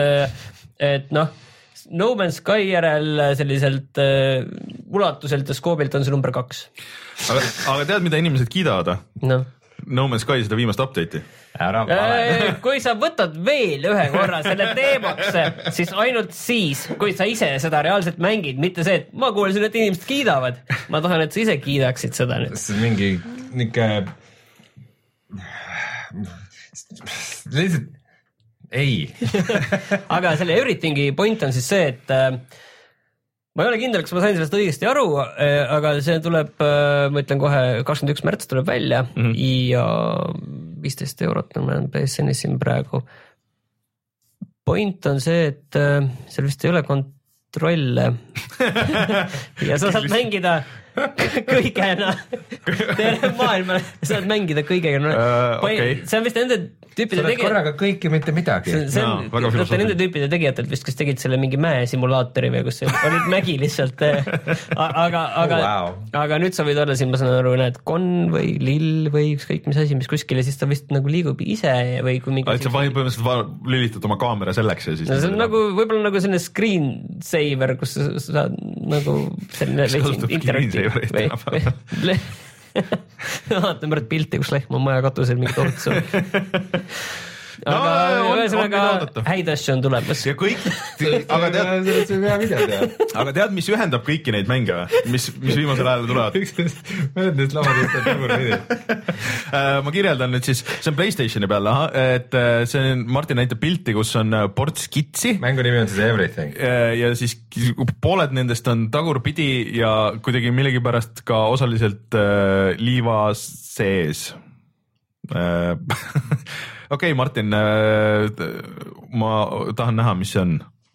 et noh, No Man's Sky järel selliselt uh, ulatuselt ja skoobilt on see number kaks. Aga, aga tead, mida inimesed kiidavad? No. No Man's Sky seda viimast update'i. Ära vale. Kui sa võtad veel ühe korra selle teemaks, siis ainult siis, kui sa ise seda reaalselt mängid, mitte see, et ma kuulsin, et inimesed kiidavad. Ma tahan, et sa ise kiidaksid seda nüüd. See on mingi nikke... lihtsalt ei. Aga selle everythingi point on siis see, et ma ei ole kindel, kas ma sain sellest õigesti aru, aga see tuleb, ma ütlen kohe, kakskümmend üks märts tuleb välja mm-hmm. ja viisteist eurot on P S N-is siin praegu. Point on see, et seal vist ei ole kontrolle ja sa saad mängida kõigena terve maailma, sa saad mängida kõigega no, uh, okay. See on vist nende tüüpide tegijad korraga kõiki mitte midagi see, see on no, nende tüüpide tegijatelt vist, kes tegid selle mingi mäesimulaatori või kus olid mägi lihtsalt aga, aga, wow. aga nüüd sa võid olla siin, ma saan aru, näed Con või Lill või ükskõik mis asi, mis kuskile, siis ta vist nagu liigub ise või kui mingi sa põhimõtteliselt lülitad oma kaamera selleks ja siis no, see on nagu, võib-olla nagu selline screensaver, kus sa saad nagu selline interaktiiv või, või, vaatan mõrd pilti, kus lehm on maja katusel mingi tohutu aga ühesõnaga häid asju on tulemas. Ja kõik, aga tead, aga tead, mis ühendab kõiki neid mänge või? Mis, mis viimasel ajal tulevad? Mõned lamadest on nagu neid. Ma kirjeldan nüüd siis, see on PlayStationi peal, et see on, Martin näitab pilti, kus on ports kitsi. Mängu nimi on siis Everything. Ja siis pooled nendest on tagurpidi ja kuidagi millegipärast ka osaliselt äh, liiva sees. Äh, okei, okay, Martin, äh, ma tahan näha, mis see on.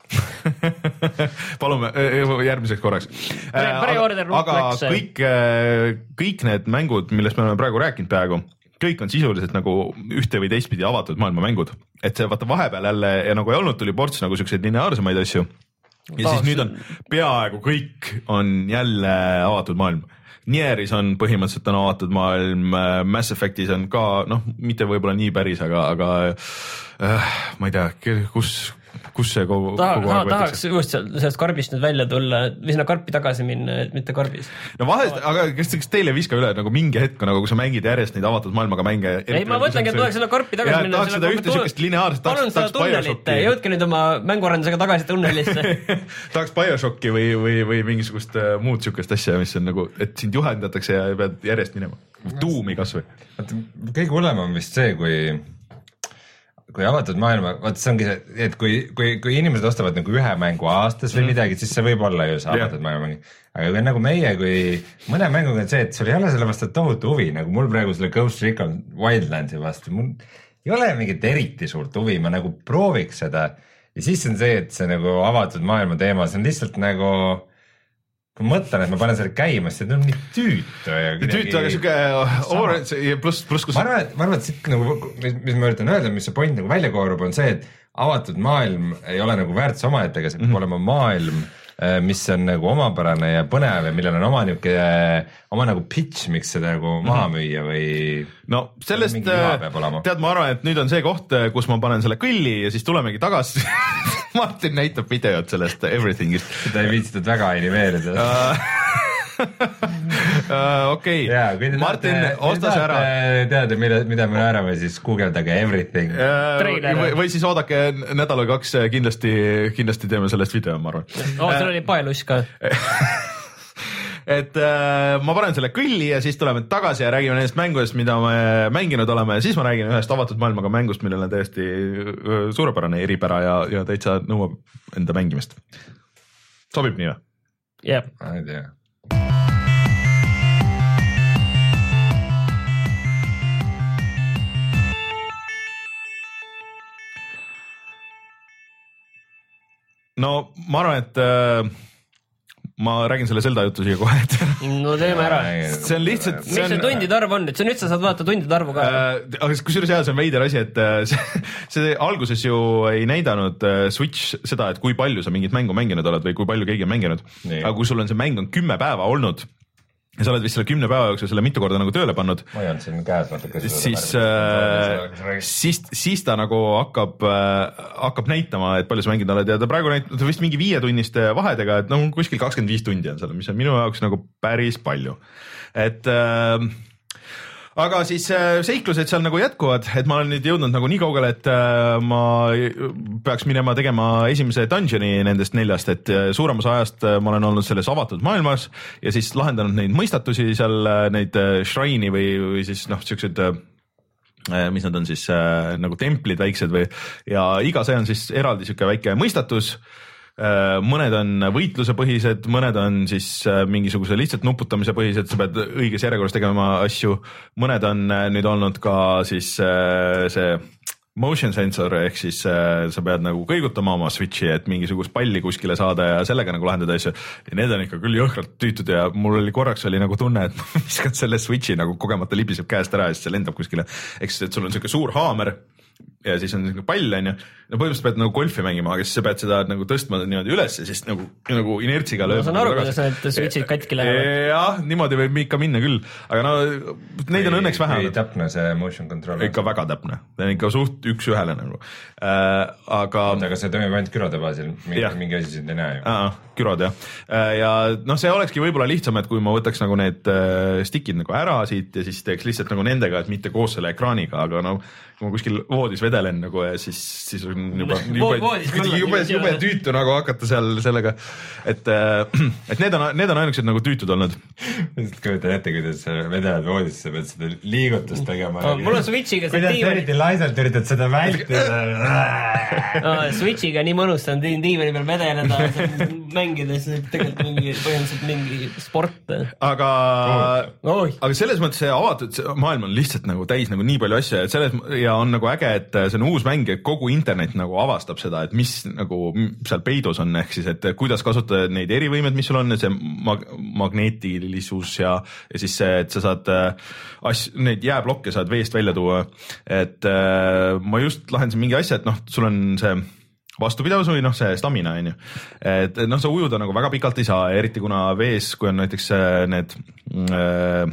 Palume järgmiseks korraks. Pre-order aga kõik, kõik need mängud, millest me oleme praegu rääkinud peaaegu, kõik on sisuliselt nagu ühte või teistpidi avatud maailma mängud. Et see vaata vahepeal jälle ja nagu ei olnud, tuli ports nagu selliseid lineaarsemaid asju. Ja Taas. Siis nüüd on peaaegu kõik on jälle avatud maailm. Nieris on põhimõtteliselt on avatud maailm, Mass Effectis on ka, noh, mitte võib-olla nii päris, aga, aga äh, ma ei tea, kus... kus see kogu, Taha, kogu aeg tahaks just sellest karbist nüüd välja tulla, või sinna karpi tagasi minna, et mitte karbis. No vahest, aga kas, kas teile ei viska üle nagu mingi hetk, nagu kui sa mängid järjest neid avatud maailmaga mänge? Ei, ma mõtlengi, et tahaks sinna karpi tagasi ja, minna. Tahaks seda ühte sükest lineaarset, tahaks, tahaks Bioshocki. Jõudke nüüd oma mänguarendusega tagasi tunnelisse. Tahaks Bioshocki või, või, või mingisugust muud sükest asja, mis on nagu, et sind juhendatakse ja pead järjest minema. Tuumi kas või. Kõige hullem on vist see, kui kui avatud maailma, vaat see ongi see, et kui, kui, kui inimesed ostavad nagu ühe mängu aastas või midagi, siis see võib olla ju see avatud maailma mängi. Aga kui nagu meie, kui mõne mänguga on see, et sul ei ole selle vastu tohutu huvi, nagu mul praegu selle Ghost Recon Wildlandsi vastu, mul ei ole mingit eriti suurt huvi, ma nagu prooviks seda ja siis on see, et see nagu avatud maailma teema, see on lihtsalt nagu kui mõtlen, et ma panen selle käima, siis see on nii tüütu. Tüütu, aga siuke orange ja pluss, pluss kus... Ma arvan, et, ma arvan, et siit nagu, mis ma üritan öelda, mis see point nagu välja koorub, on see, et avatud maailm ei ole nagu väärtus omaetega, see peab mm-hmm. olema maailm, mis on nagu omapärane ja põnev ja millel on oma niuke, oma nagu pitch, miks seda nagu mm-hmm. maha müüa või... No sellest, tead, ma arvan, et nüüd on see koht, kus ma panen selle kõlli ja siis tulemegi tagasi. Martin näitab videot sellest Everythingist. Seda ei viitsitud väga animeerida. Uh, okei, okay. Martin ostas ära. Teada, mida, mida me naerame, siis guugeldage Everything. Uh, või, või siis oodake nädal või kaks, kindlasti, kindlasti teeme sellest video, ma arvan. Oh, seal oli paeluss ka. Et uh, ma panen selle kõlli ja siis tuleme tagasi ja räägime nendest mängudest, mida me mänginud oleme ja siis ma räägin ühest avatud maailmaga mängust, millel on täiesti suurepärane eripära ja, ja täitsa nõuab enda mängimist. Sobib nii või? Jah. Ma ei tea. No ma arvan, et äh, ma räägin selle Zelda jutu siia kohe, et no teeme ära. See on lihtsalt... Mis see, see tundide arv on? Et see on nüüd sa saad vaadata tundide arvu ka. Äh, aga kusjuures jah, see on veider asi, et äh, see, see alguses ju ei näidanud äh, Switch seda, et kui palju sa mingit mängu mänginud oled või kui palju keegi on mänginud. Nii. Aga kui sul on see mäng on kümme päeva olnud ja sa oled vist selle kümne päeva jooksul selle mitu korda nagu tööle pannud, ma ei olnud siin käes natuke siis, äh, siis, siis ta nagu hakkab, äh, hakkab näitama, et palju sa mänginud oled ja ta praegu näitab vist mingi viietunniste vahedega, et no kuskil kakskümmend viis tundi on seal, mis on minu jaoks nagu päris palju. Et äh, aga siis äh, seiklused seal nagu jätkuvad, et ma olen nüüd jõudnud nagu nii kaugele, et äh, ma peaks minema tegema esimese dungeoni nendest neljast, et äh, suurem osa ajast äh, ma olen olnud selles avatud maailmas ja siis lahendanud neid mõistatusi seal, äh, neid äh, shrine'i või, või siis noh, siuksed äh, mis nad on siis äh, nagu templid väiksed või ja iga see on siis eraldi siuke väike mõistatus. Mõned on võitluse põhised, mõned on siis mingisuguse lihtsalt nuputamise põhised, sa pead õiges järjekorras tegema asju, mõned on nüüd olnud ka siis see motion sensor ehk siis sa pead nagu kõigutama oma switchi, et mingisugust palli kuskile saada ja sellega nagu lahendada asju ja need on ikka küll jõhkralt tüütud ja mul oli korraks oli nagu tunne, et ma viskan selle switchi nagu kogemata libiseb käest ära ja siis see lendab kuskile, eks et sul on selline suur haamer ja siis on selline pall on ju, no põhimõtteliselt pead nagu golfi mängima, aga siis sa pead seda nagu tõstma niimoodi üles ja siis nagu, nagu inertsiga lööb. Ma saan aru, kuidas need switchid katki lähevad. Jah, niimoodi võib ikka minna küll, aga no neid on õnneks vähe. Ei täpne see motion control. Ikka väga täpne, ta on ikka suht üks ühele nagu. Äh, aga... aga see toimib ainult kürode baasil, mingi, mingi asi sind ei näe ju. Aa, kürod jah. Ja noh, see olekski võib-olla lihtsam, et kui ma võtaks nagu need stickid nagu ära siit ja siis teeks lihtsalt nagu nendega, et mitte koos selle ekraaniga, aga no kui ma kuskil voodis vedan vedelen nagu ja siis, siis on juba jube, jube, jube tüütu nagu hakata seal sellega, et, et need on, need on ainukesed nagu tüütud olnud. Kujutan ette, kuidas vedeled voodis, sa pead seda liigutust tegema. Oh, mul on Switchiga see diivani. Kuidas eriti laisalt üritad seda vältida? No, Switchiga nii mõnus on diivani peal vedeleda mängides, tegelikult mingi, põhimõtteliselt mingi sport. Aga, oh. aga selles mõttes see avatud see maailm on lihtsalt nagu täis nagu nii palju asja, et selles ja on nagu äge, et see on uus mäng ja kogu internet nagu avastab seda, et mis nagu seal peidus on, ehk siis, et kuidas kasutada neid erivõimed, mis sul on, see mag magneetilisus ja, ja siis see, et sa saad asju, neid jääblokke saad veest välja tuua, et äh, ma just lahendasin mingi asja, et noh, sul on see vastupidavus või noh, see stamina on ju, et noh, sa ujuda nagu väga pikalt ei saa, eriti kuna vees, kui on näiteks need äh,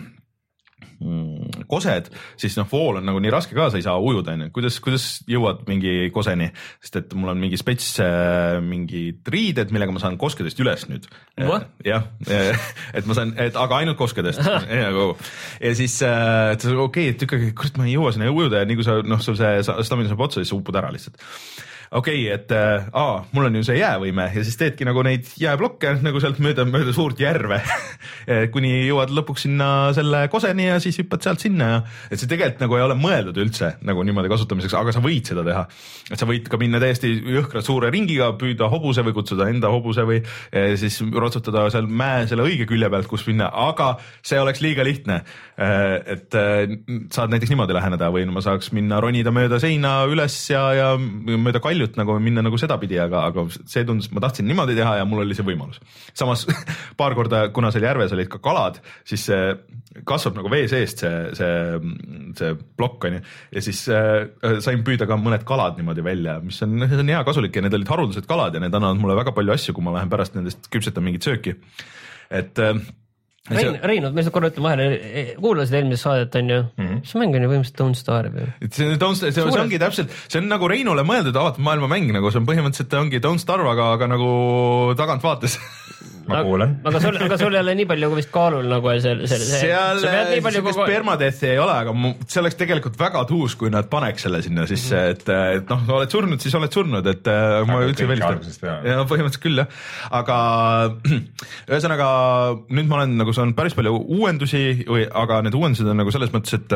kosed, siis noh, vool on nagu nii raske ka, sa ei saa ujuda, onju. Kuidas, kuidas jõuad mingi koseni, sest et mul on mingi spets, mingid riided, millega ma saan koskedest üles nüüd. jah, et ma saan, et aga ainult koskedest. ja siis, et okei okay,, et ikkagi, kurat, ma ei jõua sinna ujuda ja nii kui sa, noh, sul see stamina saab otsa, siis sa upud ära lihtsalt. okei okay,, et aa, mul on ju see jäävõime ja siis teedki nagu neid jääblokke nagu sealt mööda, mööda suurt järve kuni jõuad lõpuks sinna selle koseni ja siis hüppad sealt sinna ja et see tegelikult nagu ei ole mõeldud üldse nagu niimoodi kasutamiseks, aga sa võid seda teha. Et sa võid ka minna täiesti jõhkralt suure ringiga, püüda hobuse või kutsuda enda hobuse või siis rotsutada seal mäe selle õige külje pealt, kus minna, aga see oleks liiga lihtne. Et saad näiteks niimoodi läheneda või ma saaks minna ronida mööda seina üles ja, ja mööda kalju nagu minna nagu sedapidi, aga, aga see tundus, ma tahtsin niimoodi teha ja mul oli see võimalus. Samas paar korda, kuna seal järves olid ka kalad, siis see kasvab nagu vee seest see, see, see plokk on ju ja siis äh, sain püüda ka mõned kalad niimoodi välja, mis on, on hea kasulik ja need olid haruldased kalad ja need annavad mulle väga palju asju, kui ma lähen pärast nendest küpsetan mingit sööki. Et äh, Rein, Reinud, ma lihtsalt korra ütlen vahele, kuulasid eelmist saadet, on ju, mm -hmm. see mäng on ju põhimõtteliselt Don't Starve. See, don't, see, see ongi täpselt, see on nagu Reinule mõeldud avatud maailma mäng, nagu see on põhimõtteliselt ongi Don't Starve, aga, aga nagu tagant vaates. Ma kuulen. Aga sul, aga sul ei ole nii palju vist kaalul nagu see, see, see seal see kogu... spermadeathi ei ole, aga see oleks tegelikult väga tuus, kui nad paneks selle sinna sisse, et, et noh, oled surnud, siis oled surnud, et aga ma üldse välistan. Ja põhimõtteliselt küll, jah. Aga ühesõnaga, nüüd ma olen nagu, see on päris palju uuendusi, või, aga need uuendused on nagu selles mõttes, et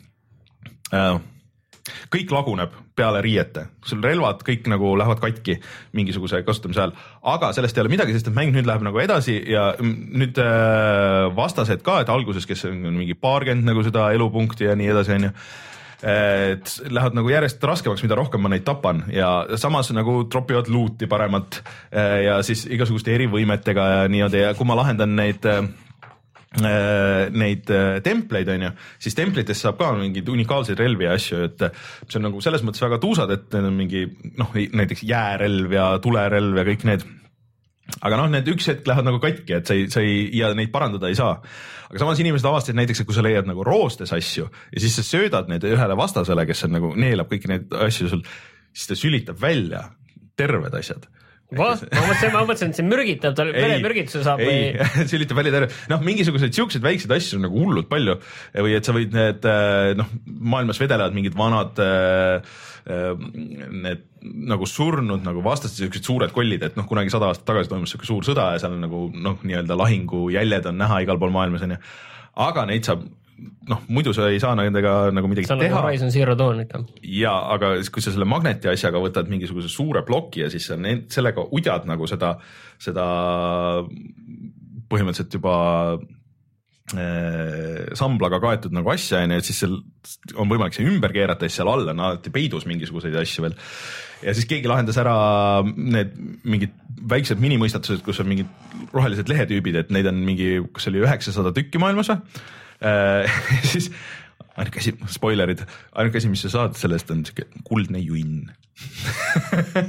äh, kõik laguneb peale riiete, sul relvad kõik nagu lähevad katki mingisuguse kasutamise ajal, aga sellest ei ole midagi, sest et mäng nüüd läheb nagu edasi ja nüüd äh, vastased ka, et alguses, kes on mingi paarkümmend nagu seda elupunkti ja nii edasi, on ju, et lähevad nagu järjest raskemaks, mida rohkem ma neid tapan ja samas nagu tropivad luuti paremat ja siis igasuguste erivõimetega ja niimoodi ja kui ma lahendan neid neid templeid on ju, siis templitest saab ka mingeid unikaalseid relvi ja asju, et see on nagu selles mõttes väga tuusad, et need on mingi noh, näiteks jäärelv ja tulerelv ja kõik need, aga noh, need üks hetk lähevad nagu katki, et sa ei, sa ei, ja neid parandada ei saa. Aga samas inimesed avastasid näiteks, et kui sa leiad nagu roostes asju ja siis sa söödad need ühele vastasele, kes on nagu neelab kõiki neid asju sul, siis ta sülitab välja terved asjad. Va? Ma mõtlesin, ma mõtlesin, et see mürgitab, tal veremürgituse saab ei, või... sülitab välja terve. Noh, mingisuguseid siuksed väiksed asju on nagu hullult palju või et sa võid need, noh, maailmas vedelevad mingid vanad need nagu surnud nagu vastased siuksed suured kollid, et noh, kunagi sada aastat tagasi toimus siuke suur sõda ja seal on nagu noh, nii-öelda lahingu jäljed on näha igal pool maailmas on ju, aga neid saab noh, muidu sa ei saa nendega nagu midagi teha. See on Horizon Zero Dawn ikka. Ja, aga kui sa selle magneti asjaga võtad mingisuguse suure ploki ja siis sa sellega udjad nagu seda, seda põhimõtteliselt juba eh, samblaga kaetud nagu asja, et siis seal on võimalik see ümber keerata ja siis seal all on alati peidus mingisuguseid asju veel. Ja siis keegi lahendas ära need mingid väiksed minimõistatused, kus on mingid rohelised lehetüübid, et neid on mingi, kus oli üheksasada tükki maailmas või? siis ainuke asi, spoilerid, ainuke asi, mis sa saad sellest on siuke kuldne junn.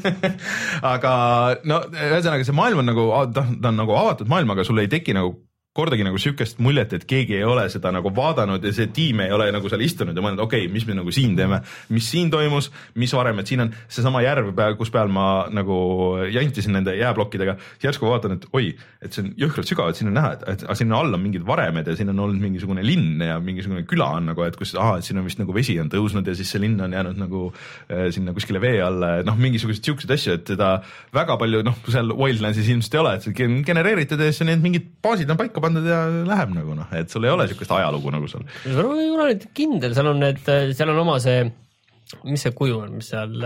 aga no ühesõnaga see maailm on nagu, ta on nagu avatud maailm, aga sul ei teki nagu kordagi nagu sükest muljet, et keegi ei ole seda nagu vaadanud ja see tiim ei ole nagu seal istunud ja mõelnud, okei okay,, mis me nagu siin teeme, mis siin toimus, mis varem, et siin on seesama järv peal, kus peal ma nagu jantisin nende jääblokkidega, järsku vaatan, et oi, et see on jõhkralt sügav, et siin on näha, et, et siin all on mingid varemed ja siin on olnud mingisugune linn ja mingisugune küla on nagu, et kus, aha, et siin on vist nagu vesi on tõusnud ja siis see linn on jäänud nagu äh, sinna kuskile vee alla, noh, mingisugused siuksed asju, et seda väga palju, noh, seal Wildlandsis ilmselt ei ole, et see genereeritud ja siis need mingid baasid on paika pandud ja läheb nagu noh, et sul ei ole niisugust ajalugu nagu seal. sul ei ole nüüd kindel, seal on need, seal on oma see, mis see kuju on, mis seal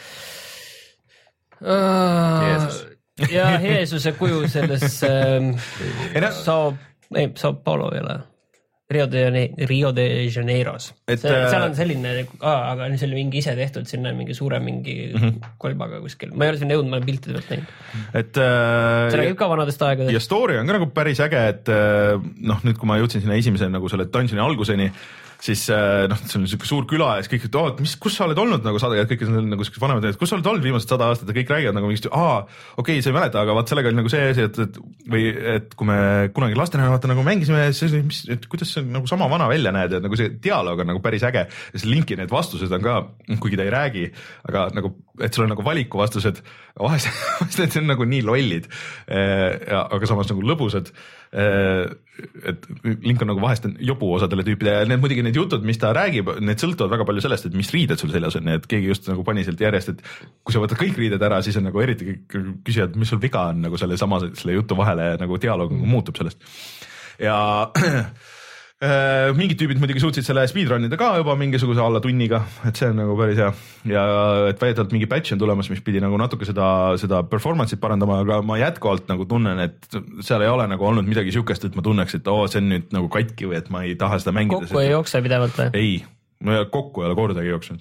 Jeesus. ja Jeesuse kuju selles ähm, Sao, ei, Sao Paulo ei ole. Rio de, Rio de Janeiros. See, seal on selline, ah, aga see oli mingi ise tehtud, sinna mingi suure mingi mm-hmm. kolbaga kuskil. Ma ei ole sinna jõudnud, ma olen piltide pealt näinud. Et, äh, see räägib ka vanadest aegadest. Ja story on ka nagu päris äge, et noh, nüüd kui ma jõudsin sinna esimese nagu selle dungeoni alguseni, siis noh, see on niisugune suur küla ja siis kõik, et oh, mis, kus sa oled olnud nagu sada, et kõik on nagu vanemad, et kus sa oled olnud viimased sada aastat ja kõik räägivad nagu mingist, aa, okei okay,, sa ei mäleta, aga vaat sellega oli nagu see, see, et, et või et kui me kunagi lastena vaata nagu mängisime, siis mis, et kuidas sa nagu sama vana välja näed ja nagu see dialoog on nagu päris äge ja see linki need vastused on ka, kuigi ta ei räägi, aga nagu, et sul on nagu valiku vastused, vahest, vahest need on nagu nii lollid, ja, aga samas nagu lõbusad, et link on nagu vahest jobu osadele tüüpide ja need muidugi need jutud, mis ta räägib, need sõltuvad väga palju sellest, et mis riided sul seljas on, et keegi just nagu pani sealt järjest, et kui sa võtad kõik riided ära, siis on nagu eriti küsijad, mis sul viga on nagu selle sama selle jutu vahele ja nagu dialoog mm. muutub sellest. Ja mingid tüübid muidugi suutsid selle speedrunida ka juba mingisuguse alla tunniga, et see on nagu päris hea ja et väidetavalt mingi patch on tulemas, mis pidi nagu natuke seda, seda performance'it parandama, aga ma jätkuvalt nagu tunnen, et seal ei ole nagu olnud midagi sihukest, et ma tunneks, et oo, see on nüüd nagu katki või et ma ei taha seda mängida. Kokku ei jookse pidevalt või? Ei, kokku ei ole kordagi jooksnud.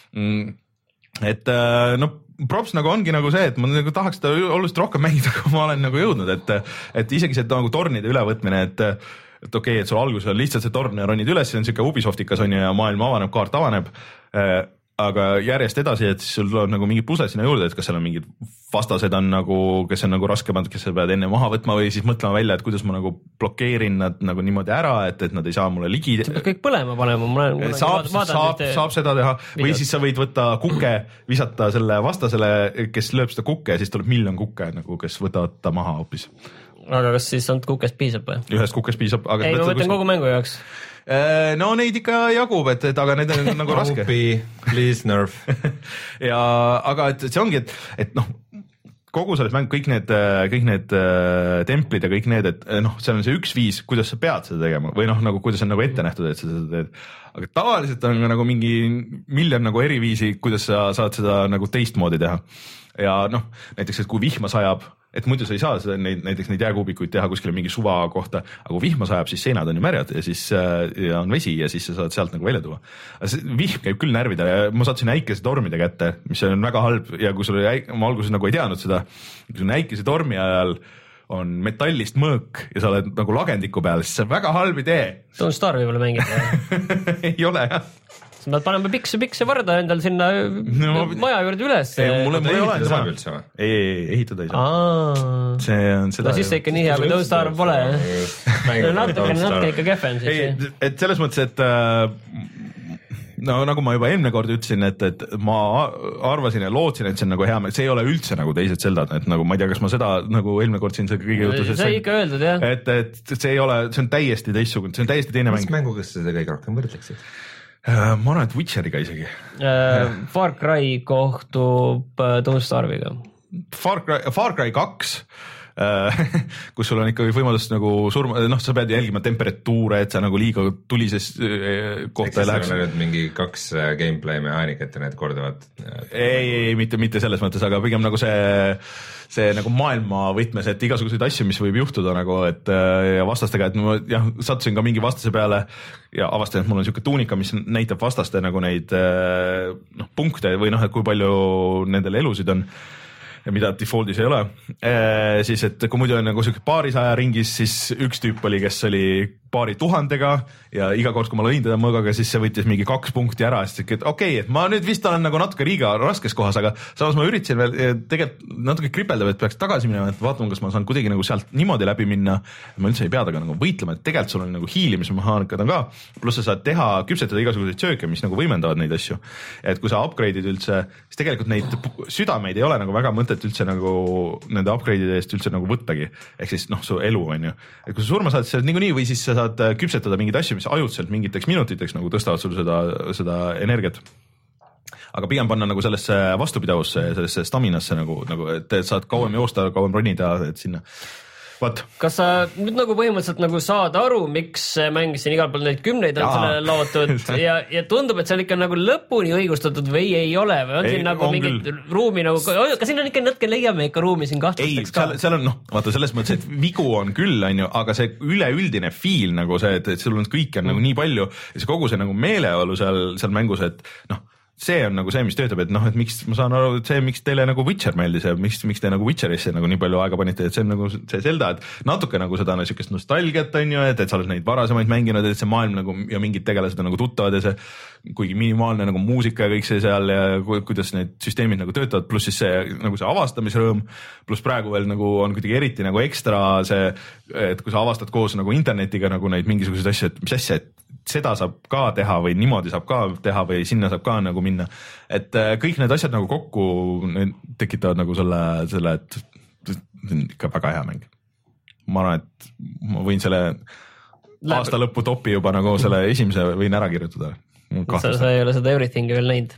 Et no props nagu ongi nagu see, et ma nagu tahaks seda oluliselt rohkem mängida, kui ma olen nagu jõudnud, et, et isegi see nagu tornide ülevõtmine, et et okei okay,, et sul alguses on lihtsalt see torn ja ronid üles, see on siuke Ubisoftikas on ju ja maailm avaneb, kaart avaneb, aga järjest edasi, et siis sul tuleb nagu mingid pusled sinna juurde, et kas seal on mingid vastased on nagu, kes on nagu raskemad, kes sa pead enne maha võtma või siis mõtlema välja, et kuidas ma nagu blokeerin nad nagu niimoodi ära, et, et nad ei saa mulle ligi. Sa pead kõik põlema panema. Mulle, saab, saab, saab seda teha või siis sa võid võtta kuke, visata selle vastasele, kes lööb seda kuke ja siis tuleb miljon kuke, nagu, kes võtavad ta maha hoopis. Aga kas siis ainult kukest piisab või? Ühest kukest piisab. Aga ei, ma võtan kogu mängu jaoks. No neid ikka jagub, et, et aga need on nagu raske. Please nerf. ja, aga et see ongi, et, et noh, kogu selles mäng, kõik need, kõik need templid ja kõik need, et noh, seal on see üks viis, kuidas sa pead seda tegema või noh, nagu kuidas on nagu ette nähtud, et sa seda teed. Aga tavaliselt on nagu mingi miljon nagu eriviisi, kuidas sa saad seda nagu teistmoodi teha. Ja noh, näiteks, et kui vihma sajab, et muidu sa ei saa seda, neid, näiteks neid jääkuubikuid teha kuskile mingi suva kohta, aga kui vihma sajab, siis seinad on ju märjad ja siis ja on vesi ja siis sa saad sealt nagu välja tuua. Vihm käib küll närvida ja ma saatsin äikese tormide kätte, mis on väga halb ja kui sul oli, ma alguses nagu ei teadnud seda, kui sul äikese tormi ajal on metallist mõõk ja sa oled nagu lagendiku peal, siis see on väga halb idee. Don't Star võib-olla mängida. ei ole jah. Sa pead panema pikse, pikse varda endal sinna no, maja juurde üles. Ei, mulle, mulle ei ole enda saab üldse või? Ei, ei, ehitada ei saa. See on seda. No siis see ikka nii hea, kui Don't Star pole. Natuke, natuke ikka kehvem. Ei, et selles mõttes, et no nagu ma juba eelmine kord ütlesin, et, et ma arvasin ja lootsin, et see on nagu hea, see ei ole üldse nagu teised Zeldad, et nagu ma ei tea, kas ma seda nagu eelmine kord siin see kõige jutus. See ikka öeldud, jah. Et, et see ei ole, see on täiesti teistsugune, see on täiesti teine mäng. Mis mänguga sa seda kõige rohkem võrdleksid? Uh, ma arvan, et Witcheriga isegi. Uh, Far Cry kohtub uh, Don't Starviga. Far Cry, Far Cry kaks, uh, kus sul on ikkagi võimalus nagu surma, noh, sa pead jälgima temperatuure, et sa nagu liiga tulises uh, kohta ei läheks. Eks see on mingi kaks uh, gameplay mehaanikat ja need korduvad. Ei, ei, mitte, mitte selles mõttes, aga pigem nagu see see nagu maailma võtmes, et igasuguseid asju, mis võib juhtuda nagu, et ja vastastega, et ma jah, sattusin ka mingi vastase peale ja avastan, et mul on siuke tuunika, mis näitab vastaste nagu neid noh, punkte või noh, et kui palju nendel elusid on. mida default'is ei ole, siis et kui muidu on nagu siuke paarisaja ringis, siis üks tüüp oli, kes oli paari tuhandega ja iga kord, kui ma lõin teda mõõgaga, siis see võttis mingi kaks punkti ära, siis et okei okay,, et ma nüüd vist olen nagu natuke liiga raskes kohas, aga samas ma üritasin veel tegelikult natuke kripeldab, et peaks tagasi minema, et vaatama, kas ma saan kuidagi nagu sealt niimoodi läbi minna, ma üldse ei pea taga nagu võitlema, et tegelikult sul on nagu hiilimismehaanikad on ka, pluss sa saad teha, küpsetada igasuguseid sööke, mis nagu võimendavad neid asju, et kui sa upgrade'id üldse, siis tegelikult neid südameid ei ole nagu väga mõtet üldse nagu nende upgrade'ide eest üldse nagu võttagi, ehk siis noh, su elu on ju, et kui sa surma saad, siis niikuinii või siis sa saad küpsetada mingeid asju, mis ajutselt mingiteks minutiteks nagu tõstavad sul seda, seda energiat. Aga pigem panna nagu sellesse vastupidavusse ja sellesse staminasse nagu, nagu, et saad kauem joosta, kauem ronida, et sinna. What? Kas sa nüüd nagu põhimõtteliselt nagu saad aru, miks mäng siin igal pool neid kümneid on selle laotud ja, ja tundub, et see on ikka nagu lõpuni õigustatud või ei ole või on ei, siin nagu mingit küll. Ruumi nagu, kas siin on ikka natuke leiame ikka ruumi siin kahtlusteks ka? Ei, seal on noh, vaata selles mõttes, et vigu on küll, on ju, aga see üleüldine feel nagu see, et, et sul on kõik on mm. nagu nii palju ja see kogu see nagu meeleolu seal, seal mängus, et noh, see on nagu see, mis töötab, et noh, et miks ma saan aru, et see, miks teile nagu Witcher meeldis ja miks, miks te nagu Witcherisse nagu nii palju aega panite, et see on nagu see Zelda, et natuke nagu seda niisugust nostalgiat on ju, et, et sa oled neid varasemaid mänginud, et see maailm nagu ja mingid tegelased on nagu tuttavad ja see kuigi minimaalne nagu muusika ja kõik see seal ja kuidas need süsteemid nagu töötavad, pluss siis see nagu see avastamisrõõm, pluss praegu veel nagu on kuidagi eriti nagu ekstra see, et kui sa avastad koos nagu internetiga nagu neid mingisuguseid asju, et mis asja, et seda saab ka teha või niimoodi saab ka teha või sinna saab ka nagu minna, et kõik need asjad nagu kokku tekitavad nagu selle, selle, et see on ikka väga hea mäng. Ma arvan, et ma võin selle Läb... aasta lõpu topi juba nagu selle esimese võin ära kirjutada. Sa, sa ei ole seda everything'i veel näinud.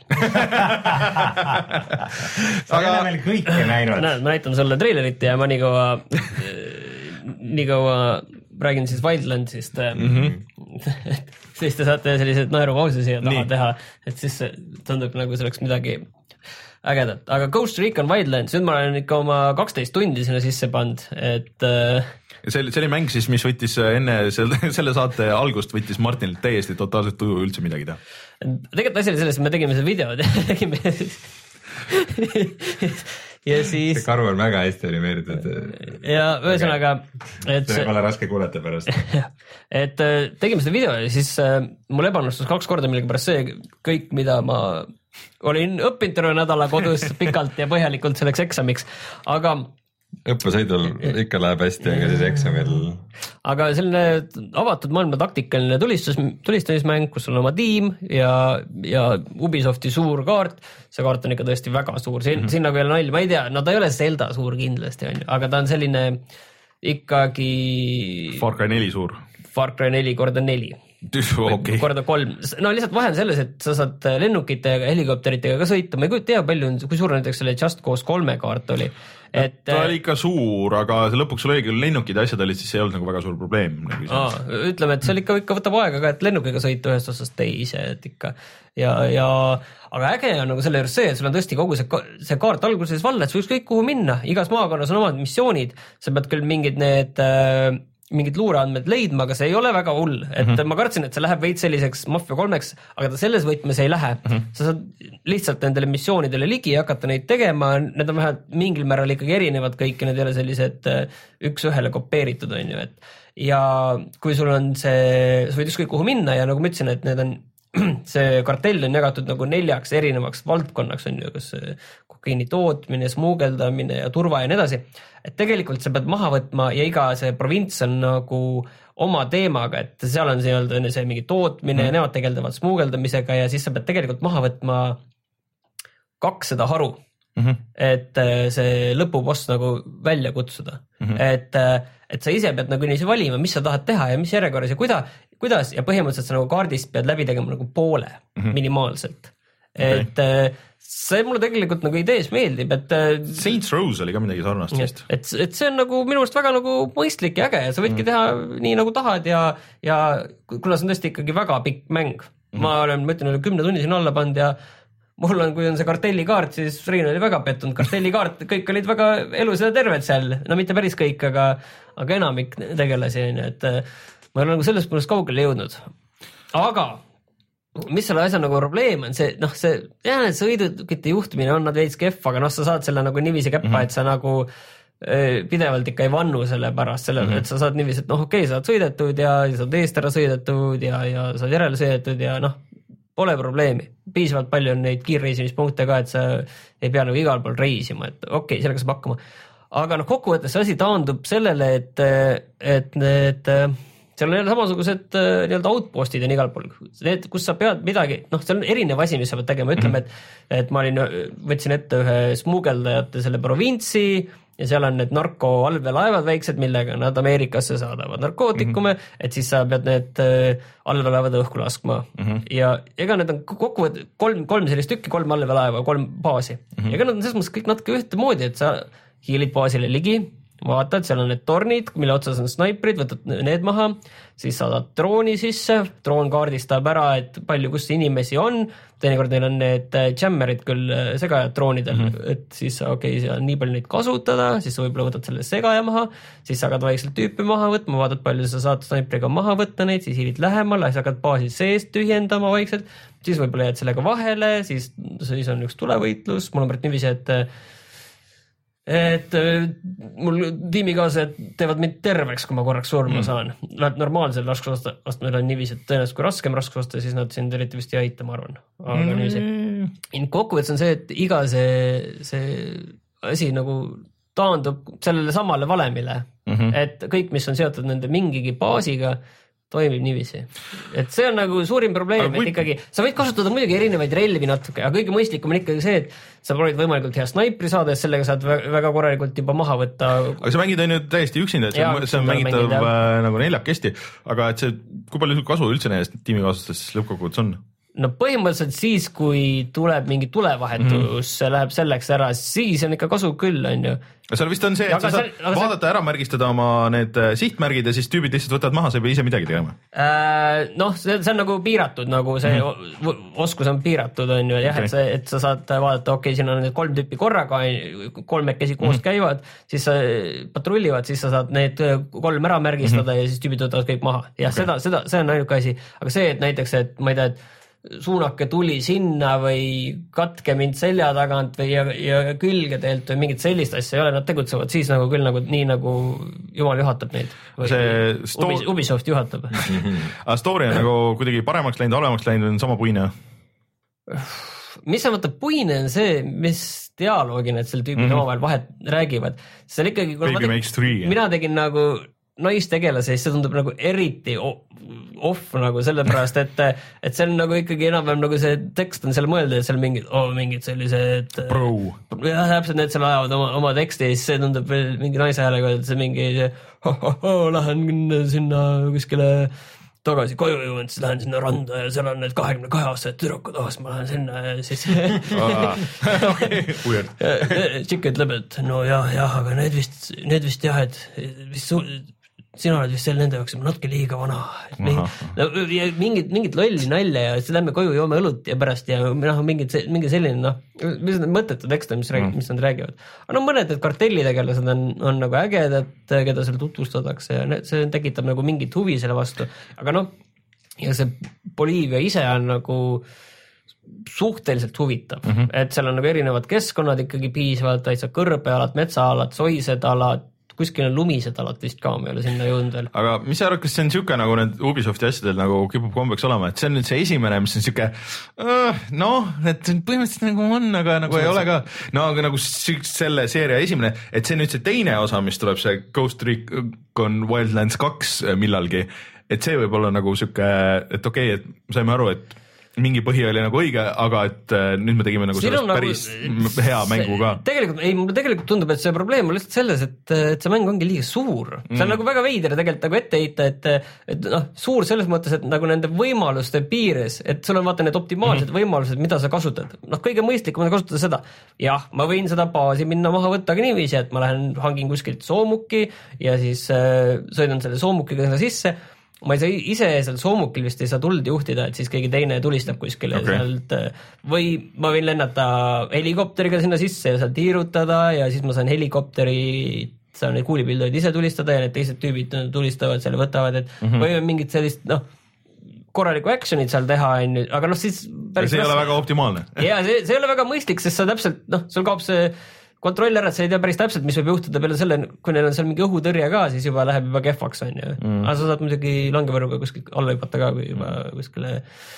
sa ei ole veel kõike näinud. Näed, ma näitan sulle treilerit ja ma nii kaua nii kaua räägin siis Wildlandsist mm-hmm. siis te saate sellised naerupausi siia taha nii. Teha, et siis tundub nagu see oleks midagi ägedat, aga Ghost Recon Wildlands, nüüd ma olen ikka oma kaksteist tundi sinna sisse pand, et see oli, see oli mäng siis, mis võttis enne selle, selle saate algust võttis Martinilt täiesti totaalselt tuju üldse midagi teha. Tegelikult asi oli selles, et me tegime seda videod ja tegime ja siis see karu on väga hästi animeeritud ja ühesõnaga et see pole raske kuulata pärast et tegime seda video ja siis mul ebaõnnestus kaks korda millegipärast see kõik, mida ma olin õppinud terve nädala kodus pikalt ja põhjalikult selleks eksamiks, aga õppesõidul ikka läheb hästi, aga siis eksamil aga selline avatud maailma taktikaline tulistus, tulistamismäng, kus on oma tiim ja, ja Ubisofti suur kaart, see kaart on ikka tõesti väga suur, siin, mm-hmm. siin nagu ei ole nalja, ma ei tea, no ta ei ole Zelda suur kindlasti, on ju, aga ta on selline ikkagi Far Cry neli suur Far Cry neli korda neli okay. korda kolm, no lihtsalt vahe on selles, et sa saad lennukite ja helikopteritega ka sõita, ma ei kujuta tea, palju on, kui suur näiteks selle Just Cause kolme kaart oli. Et, ta oli ikka suur, aga lõpuks sul oli küll lennukid ja asjad olid, siis ei olnud nagu väga suur probleem. Nagu Aa, ütleme, et seal ikka, ikka võtab aega ka, et lennukiga sõita ühest osast teise, et ikka ja, ja aga äge on nagu selle juures see, et sul on tõesti kogu see, see kaart alguses valla, et sa võiks kõik kuhu minna, igas maakonnas on omad missioonid, sa pead küll mingid need äh, mingid luureandmed leidma, aga see ei ole väga hull, et mm-hmm. ma kartsin, et see läheb veid selliseks Mafia kolmeks, aga ta selles võtmes ei lähe. Mm-hmm. Sa saad lihtsalt nendele missioonidele ligi ja hakata neid tegema, need on vähemalt mingil määral ikkagi erinevad kõik ja need ei ole sellised üks ühele kopeeritud, on ju, et ja kui sul on see, sa võid ükskõik kuhu minna ja nagu ma ütlesin, et need on see kartell on jagatud nagu neljaks erinevaks valdkonnaks, on ju, kas kokaini tootmine, smuugeldamine ja turva ja nii edasi, et tegelikult sa pead maha võtma ja iga see provints on nagu oma teemaga, et seal on see, see mingi tootmine mm. ja nemad tegeldavad smuugeldamisega ja siis sa pead tegelikult maha võtma kakssada haru, mm-hmm. et see lõpuboss nagu välja kutsuda, mm-hmm. et, et sa ise pead nagu niiviisi valima, mis sa tahad teha ja mis järjekorras ja kuida, kuidas ja põhimõtteliselt sa nagu kaardist pead läbi tegema nagu poole mm-hmm. minimaalselt, okay. et see mulle tegelikult nagu idees meeldib, et Saints Rose oli ka midagi sarnast vist. Et, et see on nagu minu arust väga nagu mõistlik ja äge ja sa võidki mm. teha nii nagu tahad ja, ja kuna see on tõesti ikkagi väga pikk mäng, mm. ma olen, ma ütlen, kümne tunni siin alla pand ja mul on, kui on see kartellikaart, siis Rein oli väga pettunud, kartellikaart, kõik olid väga elus ja terved seal, no mitte päris kõik, aga, aga enamik tegelasi on ju, et ma olen nagu selles mõttes kaugele jõudnud, aga mis selle asja nagu probleem on, see noh, see jah, need sõidukite juhtimine on nad veits kehv, aga noh, sa saad selle nagu niiviisi käppa, mm -hmm. et sa nagu pidevalt ikka ei vannu selle pärast, selle, mm -hmm. et sa saad niiviisi, et noh, okei okay,, sa oled sõidetud ja sa oled eest ära sõidetud ja, ja sa oled järele sõidetud ja noh, pole probleemi. Piisavalt palju on neid kiirreisimispunkte ka, et sa ei pea nagu igal pool reisima, et okei okay,, sellega saab hakkama. Aga noh, kokkuvõttes see asi taandub sellele, et, et need, seal on jälle samasugused nii-öelda outpostid on igal pool. Need, kus sa pead midagi, noh, see on erinev asi, mis sa pead tegema. Ütleme, et, et ma olin, võtsin ette ühe smuugeldajate selle provintsi ja seal on need narkoallveelaevad väiksed, millega nad Ameerikasse saadavad narkootikume, mm -hmm. et siis sa pead need allveelaevad õhku laskma. Mm -hmm. Ja ega need on kokkuvõttes kolm, kolm sellist tükki, kolm allveelaeva, kolm baasi. Mm -hmm. Ja ega nad on selles mõttes kõik natuke ühtemoodi, et sa hiilid baasile ligi, vaatad, seal on need tornid, mille otsas on snaiprid, võtad need maha, siis saadad drooni sisse, droon kaardistab ära, et palju, kus inimesi on, teinekord neil on need jammerid küll segajad droonidel, mm -hmm. et siis okei okay,, nii palju neid kasutada, siis sa võib-olla võtad selle segaja maha, siis sa hakkad vaikselt tüüpi maha võtma, vaatad, palju sa saad snaipriga maha võtta neid, siis hiilid lähemale, siis hakkad baasi seest tühjendama vaikselt, siis võib-olla jääd sellega vahele, siis, siis on üks tulevõitlus, mul on pärit niiviisi, et et mul tiimikaaslased teevad mind terveks, kui ma korraks surma mm. saan. Läheb normaalsel raskusastmel on niiviisi, et tõenäoliselt kui raskem raskusaste, siis nad sind eriti vist ei aita, ma arvan. Aga mm. niiviisi. Kokkuvõttes on see, et iga see, see asi nagu taandub sellele samale valemile, mm -hmm. et kõik, mis on seotud nende mingigi baasiga, toimib niiviisi. Et see on nagu suurim probleem, kui... et ikkagi, sa võid kasutada muidugi erinevaid relvi natuke, aga kõige mõistlikum on ikkagi see, et sa proovid võimalikult hea snaipri saada, ja sellega saad väga korralikult juba maha võtta. Aga sa mängid on ju täiesti üksinda, et ja, see on mängitav mängida. Nagu neljakesti, aga et see, kui palju kasu üldse nendest tiimikaaslastest lõppkokkuvõttes on? No põhimõtteliselt siis, kui tuleb mingi tulevahetus mm, -hmm. läheb selleks ära, siis on ikka kasu küll, on ju. Seal vist on see, et sa saad seal, vaadata ära, märgistada oma need sihtmärgid ja siis tüübid lihtsalt võtavad maha, sa ei pea ise midagi tegema. Noh, see, see on nagu piiratud, nagu see mm -hmm. oskus on piiratud, on ju, jah, okay. et, see, et sa saad vaadata, okei okay,, siin on need kolm tüüpi korraga, kolmekesi koos mm -hmm. käivad, siis sa patrullivad, siis sa saad need kolm ära märgistada mm -hmm. ja siis tüübid võtavad kõik maha. Jah, okay. seda, seda, see on ainuke asi, aga see, et näiteks, et ma ei tea, et suunake tuli sinna või katke mind selja tagant või ja, ja külge teelt või mingit sellist asja ei ole, nad tegutsevad siis nagu küll nagu nii nagu jumal juhatab neid. See Ubisoft, Ubisoft juhatab. Aga story on nagu kuidagi paremaks läinud, halvemaks läinud, on sama puine? Mis on võtta puine on see, mis dialoogi need selle tüübid mm -hmm. omavahel vahet räägivad. See on ikkagi, Baby tegin, makes three. Mina tegin nagu naistegelase, siis see tundub nagu eriti off nagu sellepärast, et, et see on nagu ikkagi enam-vähem nagu see tekst on seal mõelda, et seal mingid, oh, mingid sellised Bro. jah, täpselt need seal ajavad oma, oma teksti ja siis see tundub veel mingi naise häälega, et see mingi oh, oh, oh, lähen sinna kuskile tagasi koju jõuan, siis lähen sinna randa ja seal on need kahekümne kahe aastased tüdrukud, oh, siis ma lähen sinna ja siis tšikk ütleb, et no jah, jah, aga need vist, need vist jah, et vist su sina oled vist seal nende jaoks natuke liiga vana. Mingi, no, ja mingit, mingit lolli nalja ja siis lähme koju, joome õlut ja pärast ja noh, mingid, mingi selline, noh, mis on mõttetud tekste, mis, mm. mis nad räägivad. Aga no mõned need kartellitegelased on, on nagu ägedad, keda seal tutvustatakse ja see tekitab nagu mingit huvi selle vastu. Aga noh, ja see Boliivia ise on nagu suhteliselt huvitav, mm -hmm. et seal on nagu erinevad keskkonnad ikkagi piisavalt, täitsa kõrbealad, metsaalad, soised alad, kuskil on lumised alad vist ka, me ei ole sinna jõudnud veel. Aga mis sa arvad, kas see on siuke nagu need Ubisofti asjadel nagu kipub kombeks olema, et see on nüüd see esimene, mis on siuke uh, noh, et põhimõtteliselt nagu on, aga nagu ei ole ka, no aga nagu selle seeria esimene, et see nüüd see teine osa, mis tuleb see Ghost Recon Wildlands kaks millalgi, et see võib olla nagu siuke, et okei okay,, et saime aru, et mingi põhi oli nagu õige, aga et nüüd me tegime nagu sellest nagu, päris hea mängu ka. Tegelikult, ei, mulle tegelikult tundub, et see probleem on lihtsalt selles, et, et see mäng ongi liiga suur. See on mm. nagu väga veider tegelikult nagu ette heita, et, et noh, suur selles mõttes, et nagu nende võimaluste piires, et sul on vaata need optimaalsed mm. võimalused, mida sa kasutad. Noh, kõige mõistlikum on kasutada seda. Jah, ma võin seda baasi minna maha võtta, aga niiviisi, et ma lähen hangin kuskilt soomuki ja siis äh, sõidan selle soomukiga sinna sisse. Ma ei saa ise seal soomukil vist ei saa tuld juhtida, et siis keegi teine tulistab kuskile okay. sealt või ma võin lennata helikopteriga sinna sisse ja seal tiirutada ja siis ma saan helikopteri, saan neid kuulipildujaid ise tulistada ja need teised tüübid tulistavad selle, võtavad, et mm -hmm. või mingid sellist, noh, korralikku action'it seal teha, onju, aga noh siis see ei ole väga optimaalne. ja see, see ei ole väga mõistlik, sest sa täpselt, noh, sul kaob see kontroll ära, et sa ei tea päris täpselt, mis võib juhtuda peale selle, kui neil on seal mingi õhutõrje ka, siis juba läheb juba kehvaks, onju. Mm. aga sa saad muidugi langevõrruga kuskil alla hüpata ka, kui juba kuskile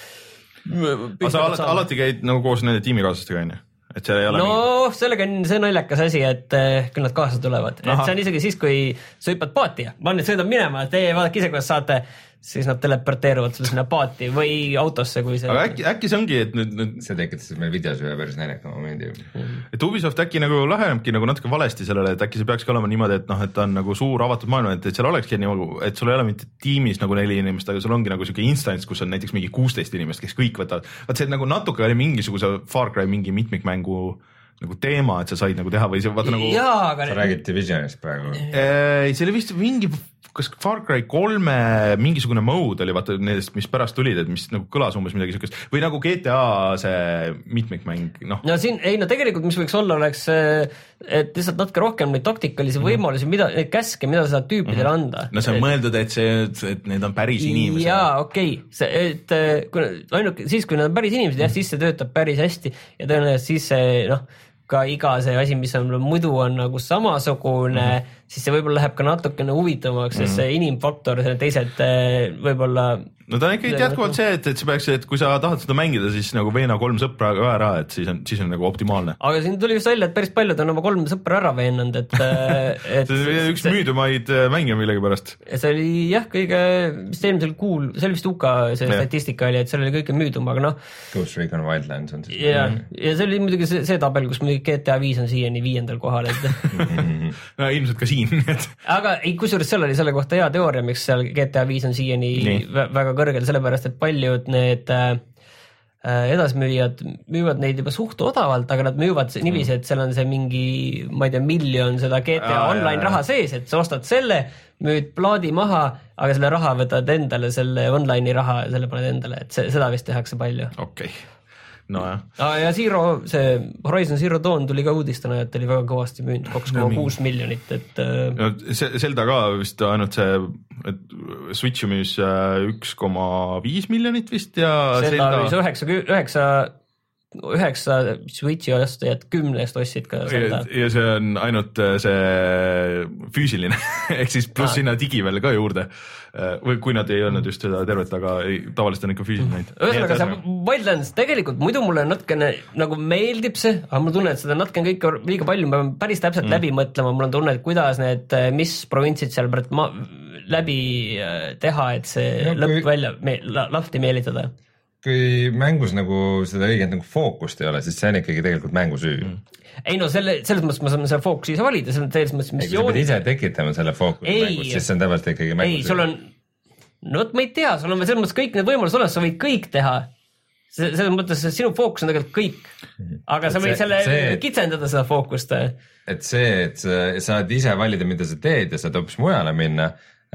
aga sa alati, alati käid nagu koos nende tiimikaaslastega, onju? Et see ei ole no mingi... sellega on see naljakas asi, et küll nad kaasa tulevad, et see on isegi siis, kui sa hüppad paati ja ma nüüd sõidan minema, et teie vaadake ise, kuidas saate, siis nad teleporteeruvad sulle sinna paati või autosse, kui see aga äkki, äkki see ongi, et nüüd, nüüd... see tekitas meil videos ühe päris näljaka momendi mm. et Ubisoft äkki nagu lähenebki nagu natuke valesti sellele, et äkki see peakski olema niimoodi, et noh, et ta on nagu suur avatud maailm, et, et seal olekski nagu, et sul ei ole mitte tiimis nagu neli inimest, aga sul ongi nagu siuke instants, kus on näiteks mingi kuusteist inimest, kes kõik võtavad, vaat see nagu natuke oli mingisuguse Far Cry mingi mitmikmängu nagu teema, et sa said nagu teha või see vaata nagu jaa, aga sa räägid Divisionist praegu ei, see oli vist mingi kas Far Cry kolme mingisugune mode oli vaata nendest, mis pärast tulid, et mis nagu kõlas umbes midagi siukest või nagu G T A see mitmikmäng, noh. no siin, ei no tegelikult, mis võiks olla, oleks, et lihtsalt natuke rohkem neid taktikalisi mm-hmm. võimalusi, mida, neid käske, mida sa saad tüüpidele mm-hmm. anda. no see on et, mõeldud, et see, et need on päris inimesed. jaa, okei okay., see, et kui, ainuke siis, kui nad on päris inimesed, jah, siis see töötab päris hästi ja tõenäoliselt siis see, noh, ka iga see asi, mis on muidu on nagu samasugune mm-hmm. siis see võib-olla läheb ka natukene huvitavamaks, sest mm-hmm. see inimfaktor, selle teised võib-olla no ta on ikkagi jätkuvalt see, et, et see peaks, et kui sa tahad seda mängida, siis nagu veena kolm sõpra ka ära, et siis on, siis on nagu optimaalne. aga siin tuli just välja, et päris paljud on oma kolm sõpra ära veenanud, et, et see oli üks see, müüdumaid mänge millegipärast. see oli jah, kõige, vist eelmisel kuul, see oli vist U K see ja. statistika oli, et see oli kõige müüdum, aga noh. Ghost Recon Wildlands on siis. ja, ja see oli muidugi see, see tabel, kus muidugi G T A viis on siiani viiendal kohal, et no ilmselt ka siin et... aga ei, kusjuures seal oli selle kohta hea teooria, miks seal G T A viis on siiani Nii. väga kõrgel, sellepärast et paljud need äh, edasimüüjad müüvad neid juba suht odavalt, aga nad müüvad niiviisi, et seal on see mingi, ma ei tea, miljon seda G T A ah, online jah, raha sees, et sa ostad selle, müüd plaadi maha, aga selle raha võtad endale, selle online'i raha ja selle paned endale, et see, seda vist tehakse palju. okei okay. no jah ah,. ja Zero, see Horizon Zero Dawn tuli ka uudistena, et oli väga kõvasti müünud, kaks koma kuus miljonit, et no, Zelda ka vist ainult see, et Switchi müüs üks koma viis miljonit vist ja Zelda müüs üheksa, üheksa üheksa Switchi ostajat kümnest ostsid ka Zelda. ja see on ainult see füüsiline ehk siis pluss ah. sinna digi veel ka juurde või kui nad ei olnud just seda tervet, aga ei, tavaliselt on ikka füüsiline. ühesõnaga see Wildlands tegelikult muidu mulle natukene nagu meeldib see, aga mul tunne, et seda natukene kõike liiga palju, ma pean päris täpselt mm. läbi mõtlema, mul on tunne, et kuidas need, mis provintsid seal ma, läbi teha, et see no, lõpp kui... välja me, la, lahti meelitada. Kui mängus nagu seda õiget nagu fookust ei ole, siis see on ikkagi tegelikult mängu süü mm. ei no selle, selles mõttes ma saan selle fookusi ise valida, selles mõttes missiooni. Kui sa pead ise tekitama selle fookusi mängus, siis see on täpselt ikkagi mängu ei, sul on, no vot ma ei tea, sul on selles mõttes kõik need võimalused olemas, sa võid kõik teha. Selles mõttes sinu fookus on tegelikult kõik, aga sa võid see, selle see, kitsendada seda fookust. Et see, et sa saad ise valida, mida sa teed ja saad hoopis mujale minna,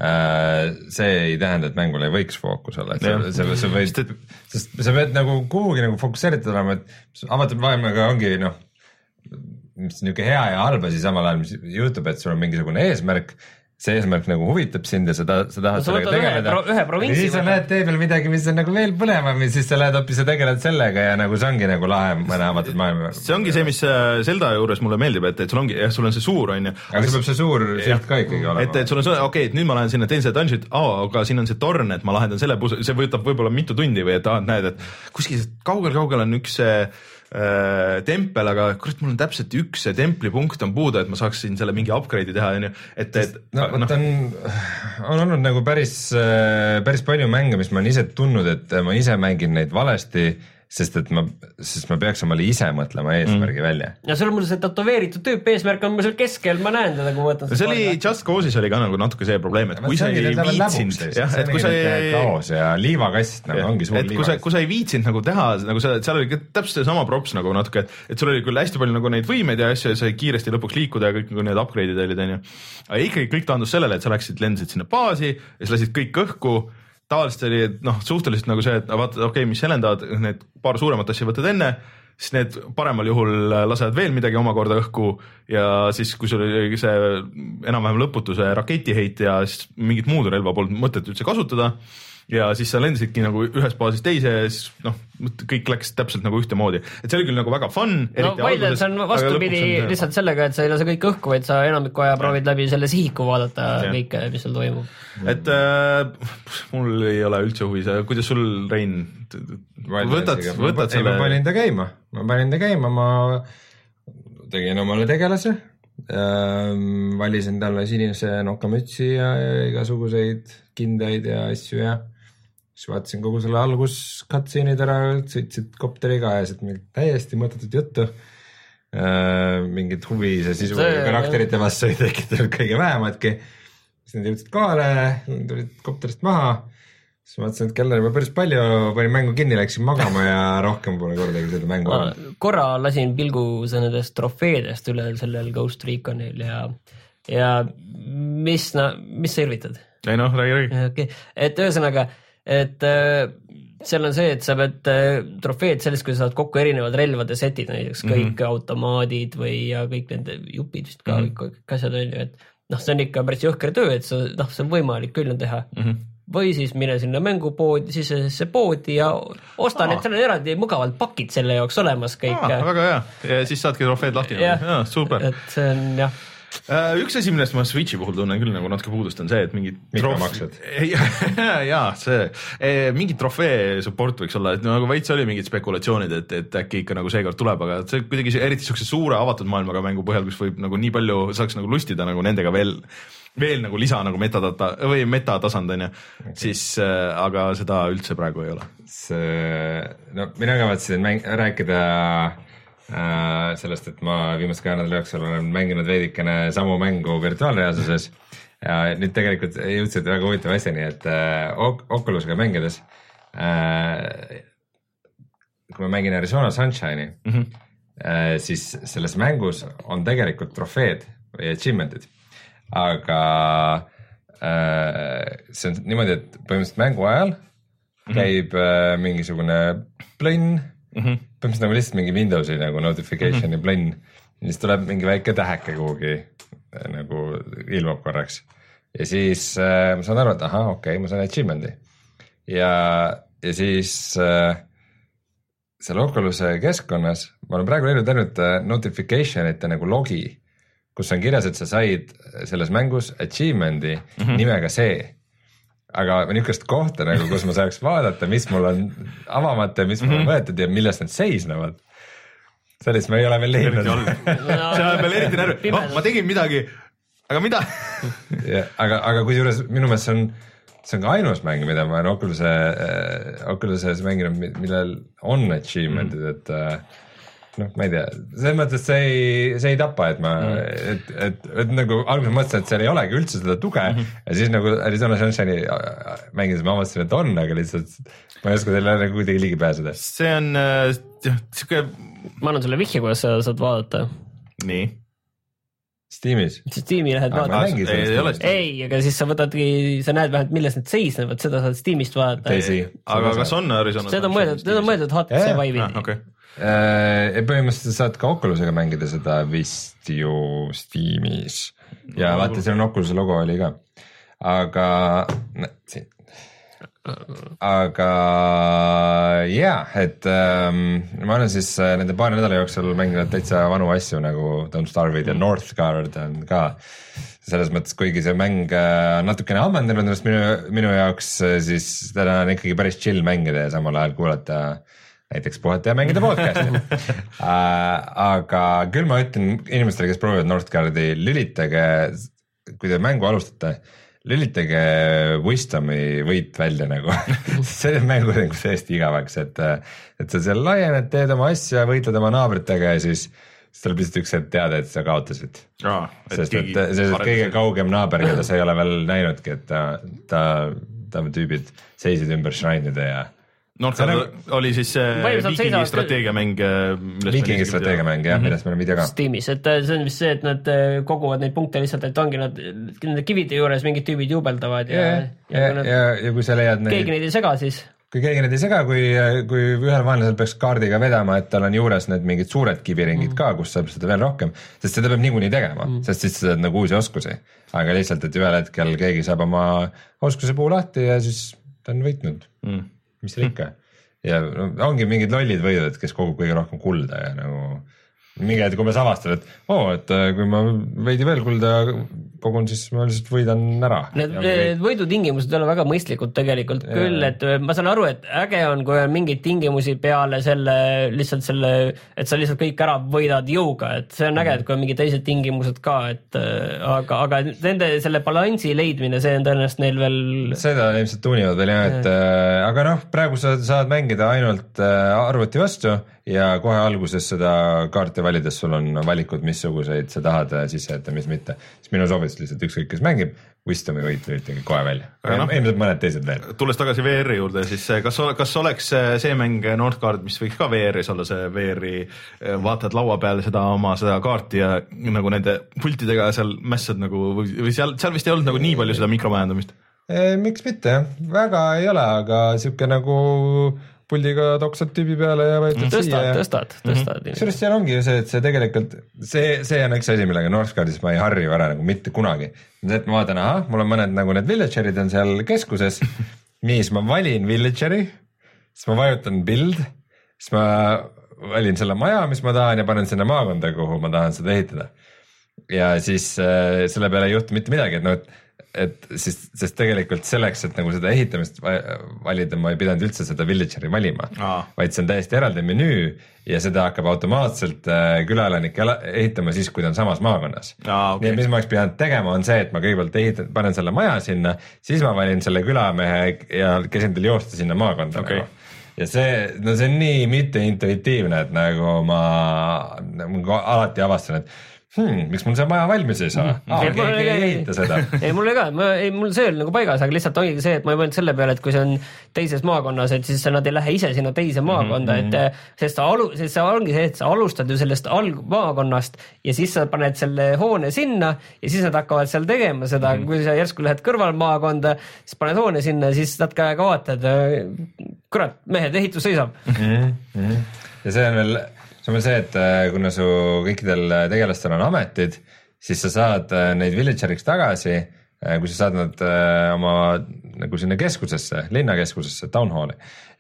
see ei tähenda, et mängul ei võiks fookus olla, et sa, sa, sa võid, sest sa pead nagu kuhugi nagu fokusseeritud olema, et avatud maailmaga ongi noh, niisugune hea ja halb asi samal ajal, mis juhtub, et sul on mingisugune eesmärk, see eesmärk nagu huvitab sind ja sa, ta, sa tahad no, sellega tegeleda. Ühe, ühe ja siis sa näed tee peal midagi, mis on nagu veel põnevam ja siis sa lähed hoopis ja tegeled sellega ja nagu see ongi nagu lahe mõne avatud maailma. See ongi see, mis Zelda juures mulle meeldib, et, et sul ongi, jah, sul on see suur, on ju. Aga see peab see suur silt ka ikkagi olema. Et, et sul on see, okei okay,, et nüüd ma lähen sinna, teen seda dungeonit, oh, aga siin on see torn, et ma lahendan selle, see võtab võib-olla mitu tundi või et ah, näed, et kuskil kaugel-kaugel on üks Äh, tempel, aga kurat, mul on täpselt üks see templipunkt on puudu, et ma saaksin selle mingi upgrade'i teha, on ju, et, et no, no. on, on olnud nagu päris, päris palju mänge, mis ma olen ise tundnud, et ma ise mängin neid valesti, sest et ma, sest ma peaks omale ise mõtlema eesmärgi mm. välja. Ja sul on mul see tatoveeritud tüüp eesmärk on mul seal keskel, ma näen teda, kui ma võtan see oli korda. Just Cause'is oli ka nagu natuke see probleem, et kui sa ei viitsinud, jah, et kui sa ei kaos ja liivakast nagu ongi suur liivakast. Kui sa, kui sa ei viitsinud nagu teha, nagu sa, seal oli täpselt sama props nagu natuke, et, et sul oli küll hästi palju nagu neid võimeid ja asju ja sai kiiresti lõpuks liikuda ja kõik nagu need upgrade'id olid, on ju. Aga ikkagi kõik taandus sellele, et sa läksid, lendasid sinna baasi ja sa lasid kõik õhku. Tavaliselt oli noh, suhteliselt nagu see, et vaata, okei okay,, mis helendavad, need paar suuremat asja võtad enne, siis need paremal juhul lasevad veel midagi omakorda õhku ja siis, kui sul oli see enam-vähem lõputu see raketiheit ja siis mingit muud relva polnud mõtet üldse kasutada ja siis sa lendasidki nagu ühest baasist teise ja siis noh, kõik läks täpselt nagu ühtemoodi, et see oli küll nagu väga fun. No Wildlands on vastupidi lihtsalt sellega, et sa ei lase kõik õhku, vaid sa enamiku aja proovid läbi selle sihiku vaadata ja. Kõike, mis seal toimub. Et äh, mul ei ole üldse huvi, kuidas sul, Rein, võtad, võtad selle? Ma panin ta käima, ma panin ta käima, ma tegin omale tegelase, ähm, valisin talle sinise nokamütsi ja, ja igasuguseid kindaid ja asju ja siis vaatasin kogu selle algus cutscene'id ära, sõitsid kopteriga ja siit mingit täiesti mõttetut juttu. Äh, mingit huvi see sisu ja karakterite vastu ei tekitanud kõige vähematki. Siis need jõudsid kohale, tulid kopterist maha. Siis vaatasin, et kell on juba päris palju, panin mängu kinni, läksin magama ja rohkem pole kordagi seda mängu olnud. Korra lasin pilgu nendest trofeedest üle sellel Ghost Reconil ja, ja mis, no, mis sa irvitad? Ei noh, räägi, räägi. Okay. Et ühesõnaga, et äh, seal on see, et sa pead äh, trofeed sellest, kui sa saad kokku erinevad relvade setid, näiteks kõik mm -hmm. automaadid või ja kõik nende jupid vist ka, mm -hmm. kõik asjad on ju, et noh, see on ikka päris jõhker töö, et sa, noh, see on võimalik küll teha. Mm -hmm. Või siis mine sinna mängupoodi, siis see poodi ja osta need, seal on eraldi mugavalt pakid selle jaoks olemas kõik. Aa, väga hea, ja siis saadki trofeed lahti. Ja, ja, super. Et see on jah. Üks asi, millest ma Switchi puhul tunnen küll nagu natuke puudust on see, et mingid mikromaksed. jaa, see, mingi trofee support võiks olla, et nagu veits oli mingid spekulatsioonid, et, et äkki ikka nagu seekord tuleb, aga see kuidagi eriti siukse suure avatud maailmaga mängu põhjal, kus võib nagu nii palju saaks nagu lustida nagu nendega veel veel nagu lisa nagu metadata või metatasand on ju, okay. Siis äh, aga seda üldse praegu ei ole. See, no mina kavatsin mäng, rääkida äh, sellest, et ma viimast kahe nädala jooksul olen mänginud veidikene samu mängu virtuaalreaalsuses ja nüüd tegelikult jõudsid väga huvitav asjani, et äh, Oculusega mängides äh, kui ma mängin Arizona Sunshine'i mm, -hmm. äh, siis selles mängus on tegelikult trofeed või achievement'id. Aga äh, see on niimoodi, et põhimõtteliselt mängu ajal käib äh, mingisugune plõnn, mm -hmm. põhimõtteliselt nagu lihtsalt mingi Windowsi nagu notificationi mm -hmm. plõnn ja siis tuleb mingi väike täheke kuhugi äh, nagu ilmub korraks ja siis äh, ma saan aru, et ahah, okei okay,, ma saan achievement'i ja, ja siis äh, seal Oculus'e keskkonnas ma olen praegu leidnud ainult notification'ite nagu logi, kus on kirjas, et sa said selles mängus achievement'i mm -hmm. nimega see. Aga niisugust kohta nagu, kus ma saaks vaadata, mis mul on avamata ja mis mul on võetud ja millest need seisnevad. Sellest ma ei ole veel leidnud. See on veel eriti närvi. Oh, ma tegin midagi, aga mida? ja, aga, aga kusjuures minu meelest see on, see on ka ainus mäng, mida ma olen Oculus'e äh, Oculus'es mänginud, millel on achievement'id, mm -hmm. et äh, noh, ma ei tea, selles mõttes see ei, see ei tapa, et ma mm. et, et, et nagu alguses mõtlesin, et seal ei olegi üldse seda tuge mm -hmm. ja siis nagu Arizona Sunshine'i mängides ma avastasin, et on, aga lihtsalt ma ei oska teile nagu kuidagi ligi pääseda. See on äh, siuke... ma annan sulle vihje, kuidas sa saad vaadata. Nii. Steamis? Steam'i lähed vaadata. Ei, ei, ole ei, aga siis sa võtadki, sa näed vähemalt, milles need seisnevad, seda saad Steamist vaadata. Aga kas on Arizona Sunshine'i? Seda on mõeldud, seda on mõeldud H T C Vive'i. Ah, okay. Ja põhimõtteliselt saad ka Oculusega mängida seda vist ju Steamis ja no, vaata, seal on Oculus'e logo oli ka, aga siin. aga jah, et ähm, ma olen siis nende paari nädala jooksul mänginud täitsa vanu asju nagu Don't Starve It ja Northgard on ka selles mõttes, kuigi see mäng natukene ammendanud ennast minu, minu jaoks, siis täna on ikkagi päris chill mängida ja samal ajal kuulata näiteks puhata ja mängida podcast'i uh, aga küll ma ütlen inimestele, kes proovivad Northgardi, lülitage, kui te mängu alustate, lülitage Wisdomi võit välja nagu see mängu nagu tõesti igavaks, et, et sa seal laiened, teed oma asja, võitled oma naabritega ja siis, siis tuleb lihtsalt üks hetk teada, et sa kaotasid ah, sest et see on kõige kaugem naaber, keda sa ei ole veel näinudki, et ta, ta, ta tüübid seisid ümber shrine'ide ja Northgard on... oli siis viikingi strateegiamäng. Viikingi strateegiamäng, jah, millest meil on video ka. Steamis, et see on vist see, et nad koguvad neid punkte lihtsalt, et ongi nad nende kivide juures mingid tüübid juubeldavad ja, ja, ja, ja, nad, ja, ja kui sa leiad neid... Keegi neid ei sega siis. Kui keegi neid ei sega, kui, kui ühel vaenlasel peaks kaardiga vedama, et tal on juures need mingid suured kiviringid mm. ka, kus saab seda veel rohkem, sest seda peab niikuinii tegema, mm. sest siis sa saad nagu uusi oskusi. Aga lihtsalt, et ühel hetkel keegi saab oma oskuse puu lahti ja siis ta on võitnud mm., mis seal ikka. Ja no, ongi mingid lollid võidud, kes kogub kõige rohkem kulda ja nagu mingi hetk umbes avastada, et oo, oh, et kui ma veidi veel kulda kogun, siis ma lihtsalt võidan ära. Need, need võidutingimused on väga mõistlikud tegelikult ja. Küll, et ma saan aru, et äge on, kui on mingeid tingimusi peale selle, lihtsalt selle, et sa lihtsalt kõik ära võidad jõuga, et see on äge, et kui on mingid teised tingimused ka, et aga, aga nende selle balansi leidmine, see on tõenäoliselt neil veel seda ilmselt tuunivad veel jah, et äh, aga noh, praegu sa saad mängida ainult äh, arvuti vastu ja kohe alguses seda kaarti valides sul on valikud, missuguseid sa tahad sisse jätta, mis mitte. Siis minu soovitus lihtsalt ükskõik, kes mängib, Wisdomi võit lülitage kohe välja. No, ilmselt mõned teised veel. Tulles tagasi V R-i juurde, siis kas, kas oleks see mäng Northgard, mis võiks ka V R-is olla, see V R-i vaatad laua peal seda oma seda kaarti ja nagu nende pultidega seal mässad nagu, või seal, seal vist ei olnud nagu nii palju seda mikromajandamist? E, miks mitte, väga ei ole, aga siuke nagu puldiga toksad tüübi peale ja võitad tõstad, siia. Tõstad, tõstad. Sellest seal ongi ju see, et see tegelikult, see, see on üks asi, millega Northgardis ma ei harju ära nagu mitte kunagi. Et ma vaatan, aha, mul on mõned nagu need villagerid on seal keskuses, nii, siis ma valin villageri, siis ma vajutan build, siis ma valin selle maja, mis ma tahan ja panen sinna maakonda, kuhu ma tahan seda ehitada. Ja siis äh, selle peale ei juhtu mitte midagi, et noh, et et siis, sest tegelikult selleks, et nagu seda ehitamist valida, ma ei pidanud üldse seda villageri valima, Aa. vaid see on täiesti eraldi menüü ja seda hakkab automaatselt külaelanike ehitama siis, kui ta on samas maakonnas. Aa, okay. Nii et mis ma oleks pidanud tegema, on see, et ma kõigepealt ehitan, panen selle maja sinna, siis ma valin selle külamehe ja kesin tal joosta sinna maakonda. Okay. Nagu. Ja see, no see on nii mitte intuitiivne, et nagu ma nagu alati avastan, et Hmm, miks mul see maja valmis ei saa? Aa, keegi ei ehita seda. Ei, mul ega, ma, ei, mul see oli nagu paigas, aga lihtsalt ongi see, et ma ei mõelnud selle peale, et kui see on teises maakonnas, et siis nad ei lähe ise sinna teise maakonda, mm-hmm. et sest sa, alu, sest sa ongi see, et sa alustad ju sellest alg- maakonnast ja siis sa paned selle hoone sinna ja siis nad hakkavad seal tegema seda, mm-hmm. kui sa järsku lähed kõrval maakonda, siis paned hoone sinna ja siis natuke aega vaatad, kurat, mehed, ehitus seisab. Mm-hmm. Ja see on veel... see on veel see, et kuna su kõikidel tegelastel on ametid, siis sa saad neid villageriks tagasi, kui sa saad nad oma nagu sinna keskusesse, linnakeskusesse, town halli,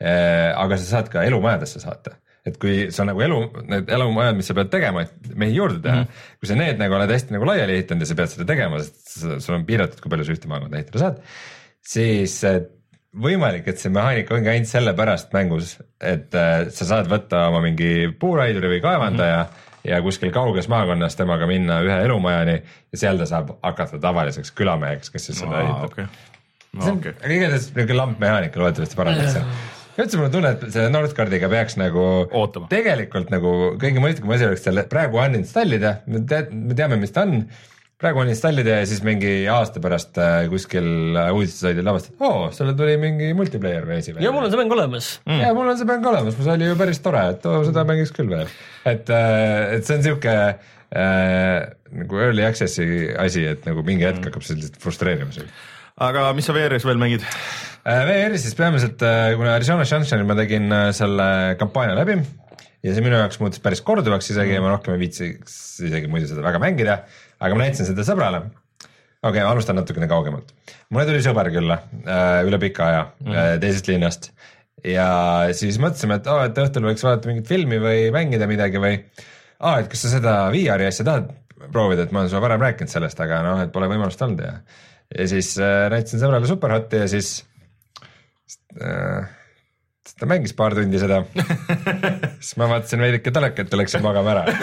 aga sa saad ka elumajadesse saata. Et kui sa nagu elu, need elumajad, mis sa pead tegema, et mehi juurde teha, mm-hmm. kui sa need nagu oled hästi nagu laiali ehitanud ja sa pead seda tegema, sest sul on piiratud, kui palju sa ühte maakonda ehitada saad, siis võimalik, et see mehaanika ongi ainult selle pärast mängus, et äh, sa saad võtta oma mingi puuraiduri või kaevandaja mm-hmm. ja kuskil kauges maakonnas temaga minna ühe elumajani ja seal ta saab hakata tavaliseks külameheks, kes siis seda no, ehitab. Okay. No, see on okay. igatahes niisugune lampmehaanika loodetavasti parandatakse. Ja üldse mulle tunne, et see Northgardiga peaks nagu ootama. Tegelikult nagu kõige mõistlikum asi oleks selle praegu uninstallida, me, te, me teame, mis ta on. Praegu on installida ja siis mingi aasta pärast kuskil uudistesaidil lavastad, oo, selle tuli mingi multiplayer või esi. Ja mul on see mäng olemas. Mm. Ja mul on see mäng olemas, see oli ju päris tore, et oo, seda mängiks küll veel. Et, et see on siuke äh, nagu early access'i asi, et nagu mingi hetk hakkab sellisest frustreerimisega. Aga mis sa V R-is veel mängid? Äh, V R-is siis peamiselt, kuna Arizona Sunshine ma tegin selle kampaania läbi ja see minu jaoks muutus päris korduvaks isegi ja ma rohkem ei viitsiks isegi muidu seda väga mängida. Aga ma näitasin seda sõbrale. Okei, okay, alustan natukene kaugemalt. Mulle tuli sõber külla äh, üle pika aja mm. äh, teisest linnast ja siis mõtlesime, et, oh, et õhtul võiks vaadata mingit filmi või mängida midagi või ah, et kas sa seda V R-i asja tahad proovida, et ma olen sulle varem rääkinud sellest, aga noh, et pole võimalust olnud ja, ja siis äh, näitasin sõbrale Superhotti ja siis äh, ta mängis paar tundi seda. Siis ma vaatasin veidike telekat ja läksin magama ära.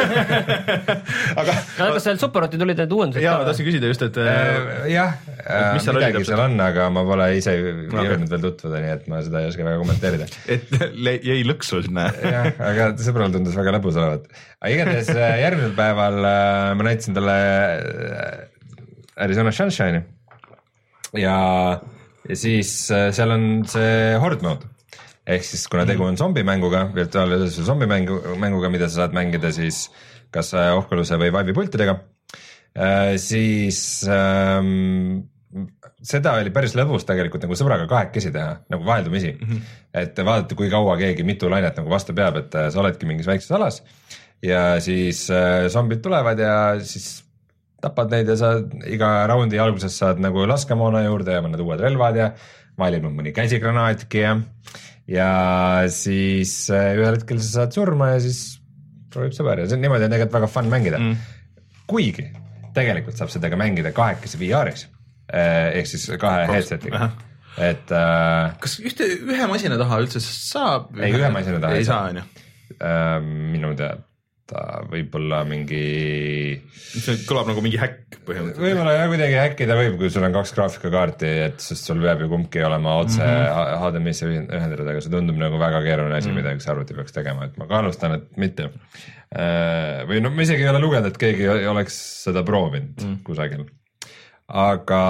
Aga no, kas seal Superhoti tulid need uuendused? Jaa, ma tahtsin küsida just, et äh, jah, äh, midagi seal on, aga ma pole ise okay. jõudnud veel tutvuda, nii et ma seda ei oska väga kommenteerida. Et jäi lõksu sinna. Jah, aga sõbral tundus väga lõbus olevat. Aga igatahes järgmisel päeval ma näitasin talle Arizona Sunshine'i ja, ja siis seal on see horde mode. Ehk siis kuna tegu on zombimänguga, virtuaalse zombimänguga, mida sa saad mängida siis kas Oculus'e või Vive'i pultidega, siis ähm, seda oli päris lõbus tegelikult nagu sõbraga kahekesi teha, nagu vaheldumisi. Mm-hmm. Et vaadata, kui kaua keegi mitu lainet nagu vastu peab, et sa oledki mingis väikses alas ja siis äh, zombid tulevad ja siis tapad neid ja sa iga raundi alguses saad nagu laskemoona juurde ja mõned uued relvad ja valib mõni käsigranaatki ja, ja siis ühel hetkel sa saad surma ja siis proovib sõber ja see on niimoodi on tegelikult väga fun mängida mm.. kuigi tegelikult saab seda ka mängida kahekesi V R-is ehk siis kahe headset'iga. Et äh, kas ühte, ühe masina taha üldse saab? Ei, ühe masina taha ei saa, on ju. Äh, minu teada võib-olla mingi... See kõlab nagu mingi häkk põhimõtteliselt. Võib-olla jah, kuidagi häkkida võib, kui sul on kaks graafikakaarti, et sest sul peab ju kumbki olema otse mm-hmm. H D M I-sse ühendatud, aga see tundub nagu väga keeruline asi, mm-hmm. mida üks arvuti peaks tegema, et ma kaalustan, et mitte. Äh, või no ma isegi ei ole lugenud, et keegi oleks seda proovinud mm-hmm. kusagil. Aga...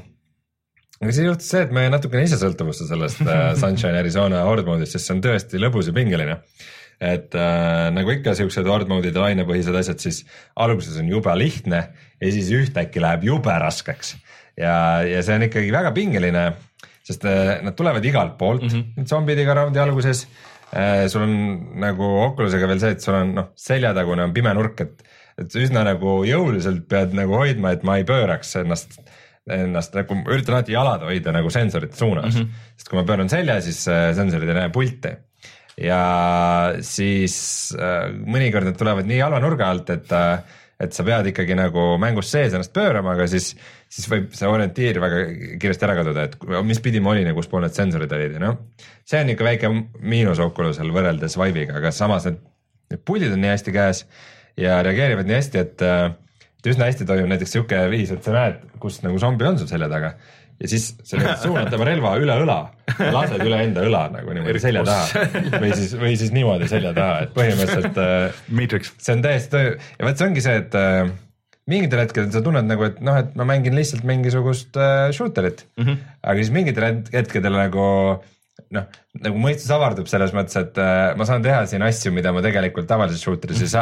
aga see juhtus see, et me natukene ise sõltuvusta sellest äh, Sunshine Arizona horde mode'ist, sest see on tõesti lõbus ja pingeline. Et äh, nagu ikka siuksed horde mode'id ja lainepõhised asjad, siis alguses on jube lihtne ja siis ühtäkki läheb jube raskeks. Ja, ja see on ikkagi väga pingeline, sest äh, nad tulevad igalt poolt, mm-hmm. need zombidiga raundi alguses. Äh, sul on nagu Oculusega veel see, et sul on no, seljatagune on pime nurk, et, et üsna nagu jõuliselt pead nagu hoidma, et ma ei pööraks ennast ennast nagu üritan alati jalad hoida nagu sensorite suunas, mm-hmm. sest kui ma pööran selja, siis sensorid ei näe pulti ja siis äh, mõnikord need tulevad nii halva nurga alt, et, et sa pead ikkagi nagu mängus sees ennast pöörama, aga siis, siis võib see orientiir väga kiiresti ära kaduda, et mis pidi ma olin ja kus pool need sensorid olid ja noh, see on ikka väike miinus Oculusel võrreldes Vive'iga, aga samas need, need puldid on nii hästi käes ja reageerivad nii hästi, et et üsna hästi toimub näiteks siuke viis, et sa näed, kus nagu zombi on sul selja taga ja siis sa suunad tema relva üle õla ja lased üle enda õla nagu niimoodi selja taha või siis, või siis niimoodi selja taha, et põhimõtteliselt Matrix. See on täiesti töö ja võt see ongi see, et äh, mingitel hetkel sa tunned nagu, et noh, et ma mängin lihtsalt mingisugust äh, shooterit mm-hmm. aga siis mingitel hetkedel nagu noh, nagu mõistus avardub selles mõttes, et äh, ma saan teha siin asju, mida ma tegelikult tavalises shooteris mm-hmm. ei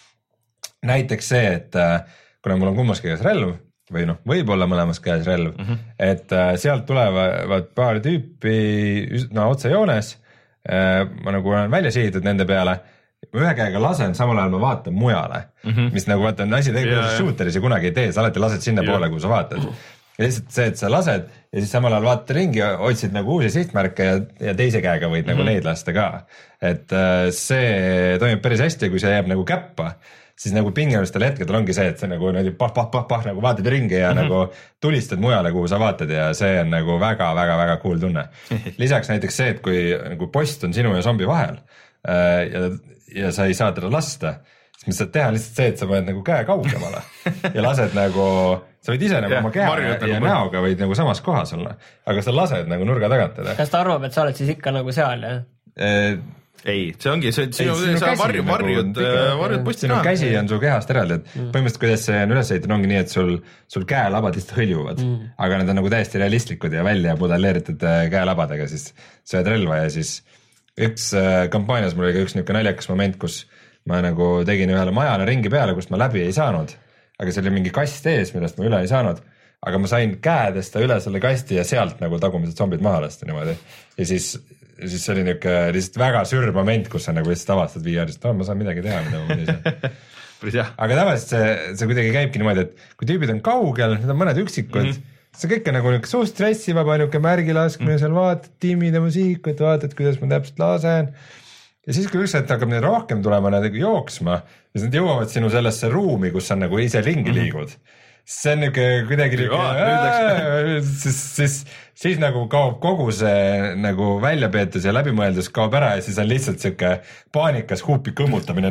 saa. Näiteks see, et äh, kuna mul on kummaski käes relv või noh, võib-olla mõlemas käes relv, mm-hmm. et äh, sealt tulevad paar tüüpi no, otse joones, äh, ma nagu olen välja sihitud nende peale, ma ühe käega lasen, samal ajal ma vaatan mujale, mm-hmm. mis nagu vaata on asi tegelikult yeah, shooteris ja kunagi ei tee, sa alati lased sinna yeah. poole, kuhu sa vaatad. Ja lihtsalt see, et sa lased ja siis samal ajal vaatad ringi ja otsid nagu uusi sihtmärke ja, ja teise käega võid mm-hmm. nagu neid lasta ka. Et äh, see toimib päris hästi, kui see jääb nagu käppa, siis nagu pingelistel hetkedel ongi see, et see nagu pah, pah, pah, pah, nagu vaatad ringi ja mm-hmm. nagu tulistad mujale, kuhu sa vaatad ja see on nagu väga, väga, väga cool tunne. Lisaks näiteks see, et kui nagu post on sinu ja zombi vahel äh, ja, ja sa ei saa teda lasta, siis mis saad teha lihtsalt see, et sa paned nagu käe kaugemale ja lased nagu, sa võid ise nagu ja, oma käe ja, ja nagu näoga võid nagu samas kohas olla, aga sa lased nagu nurga tagant teda. Kas ta arvab, et sa oled siis ikka nagu seal, jah? E ei, see ongi, see, sinu, ei, sa varju, varjud, varjud posti sinu käsi on su kehast eraldi, et mm. põhimõtteliselt kuidas see on üles ehitatud, ongi nii, et sul, sul käelabad lihtsalt hõljuvad, mm. aga need on nagu täiesti realistlikud ja välja modelleeritud käelabadega, siis sööd relva ja siis üks äh, kampaanias mul oli ka üks niisugune naljakas moment, kus ma nagu tegin ühele majale ringi peale, kust ma läbi ei saanud, aga see oli mingi kast ees, millest ma üle ei saanud, aga ma sain käe tõsta üle selle kasti ja sealt nagu tagumised zombid maha lasta niimoodi ja siis siis see oli niisugune lihtsalt väga sür moment, kus sa nagu lihtsalt avastad V R-ist, et oh, ma saan midagi teha, mida ma ei saa. Aga tavaliselt see, see kuidagi käibki niimoodi, et kui tüübid on kaugel, need on mõned üksikud, mm-hmm. see kõik on nagu niisugune suht stressivaba, niisugune märgilaskmine mm-hmm. seal vaatad, tiimid oma sihikut, vaatad, kuidas ma täpselt lasen. Ja siis, kui üks hetk hakkab neid rohkem tulema, nad jooksma, siis nad jõuavad sinu sellesse ruumi, kus sa nagu ise ringi mm-hmm. liigud. See on niisugune kuidagi niisugune, siis, siis, siis nagu kaob kogu see nagu väljapeetus ja läbimõeldus kaob ära ja siis on lihtsalt niisugune paanikas huupi kõmmutamine.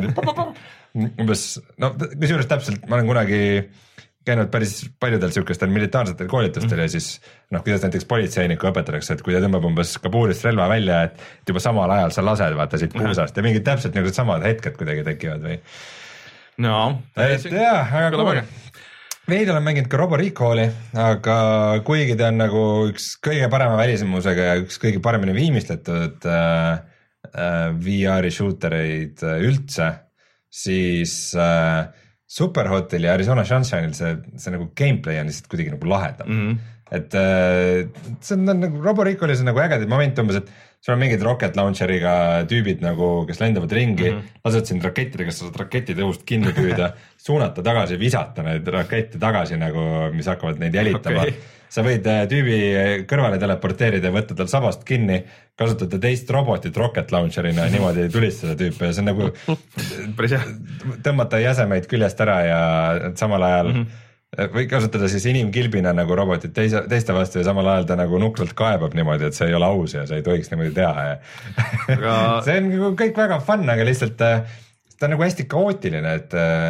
Umbes, no kusjuures täpselt, ma olen kunagi käinud päris paljudel niisugustel militaarsetel koolitustel ja siis noh, kuidas näiteks politseiniku õpetatakse, et kui ta tõmbab umbes kabuurist relva välja, et juba samal ajal sa lased vaata siit puusast ja mingid täpselt niisugused samad hetked kuidagi tekivad või? No, et jah, aga kuule. Veidi olen mänginud ka Robo Recalli, aga kuigi ta on nagu üks kõige parema välisemusega ja üks kõige paremini viimistletud äh, äh, V R-i shootereid üldse, siis äh, Superhotel ja Arizona Sunshine'il see, see nagu gameplay on lihtsalt kuidagi nagu lahedam. Mm-hmm. Et äh, see on nagu Robo Recallis on nagu ägedaid moment umbes, et sul on mingid rocket launcheriga tüübid nagu, kes lendavad ringi, mm-hmm. lased sind rakettidega, sa saad raketitõust kinni püüda, suunata tagasi, visata neid rakette tagasi nagu, mis hakkavad neid jälitama. Okay. sa võid tüübi kõrvale teleporteerida ja võtta tal sabast kinni, kasutada teist robotit rocket launcherina ja niimoodi tulistada tüüpe ja see on nagu tõmmata jäsemeid küljest ära ja samal ajal mm -hmm. või kasutada siis inimkilbina nagu robotit teise, teiste vastu ja samal ajal ta nagu nukralt kaebab niimoodi, et see ei ole aus ja sa ei tohiks niimoodi teha ja aga... see on nagu kõik väga fun, aga lihtsalt ta on nagu hästi kaootiline, et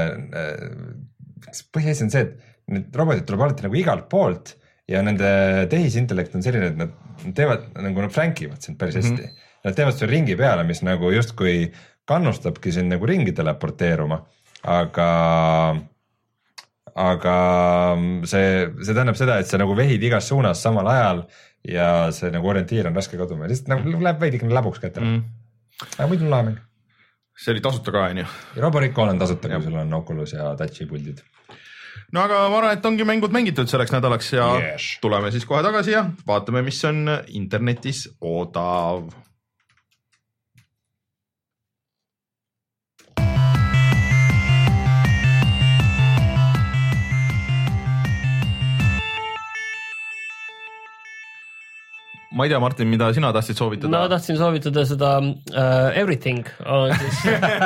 põhiasi on see, et need robotid tuleb alati nagu igalt poolt ja nende tehisintellekt on selline, et nad teevad nagu nad frankivad sind päris hästi mm. -hmm. Nad teevad su ringi peale, mis nagu justkui kannustabki sind nagu ringi teleporteeruma, aga aga see, see tähendab seda, et sa nagu vehid igas suunas samal ajal ja see nagu orientiir on raske kaduma, lihtsalt nagu läheb veidikene läbuks kätte mm.. aga muidu on lahe. See oli tasuta ka, on ju? Robo Recall on tasuta, kui sul on Oculus ja Touchi puldid. No aga ma arvan, et ongi mängud mängitud selleks nädalaks ja yes. Tuleme siis kohe tagasi ja vaatame, mis on internetis odav. Ma ei tea, Martin, mida sina tahtsid soovitada? Ma tahtsin soovitada seda uh, Everything on siis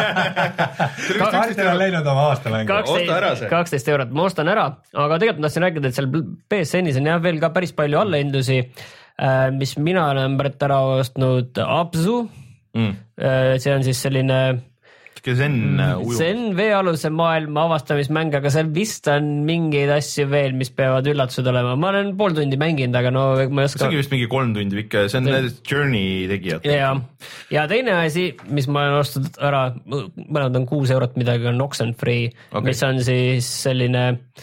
Martin on läinud oma aastamängu. kaksteist eurot, ma ostan ära, aga tegelikult tahtsin rääkida, et seal P S N-is on jah veel ka päris palju allahindusi, uh, mis mina olen pärit ära ostnud Abzu mm. uh, see on siis selline Zen, Zen veealuse maailma avastamismäng, aga seal vist on mingeid asju veel, mis peavad üllatused olema. Ma olen pool tundi mänginud, aga no ma ei oska... See ongi vist mingi kolm tundi vikka, see on need Journey tegijad. Ja, ja teine asi, mis ma olen ostnud ära, mõlemad on kuus eurot midagi, on Oxenfree, okay. Mis on siis selline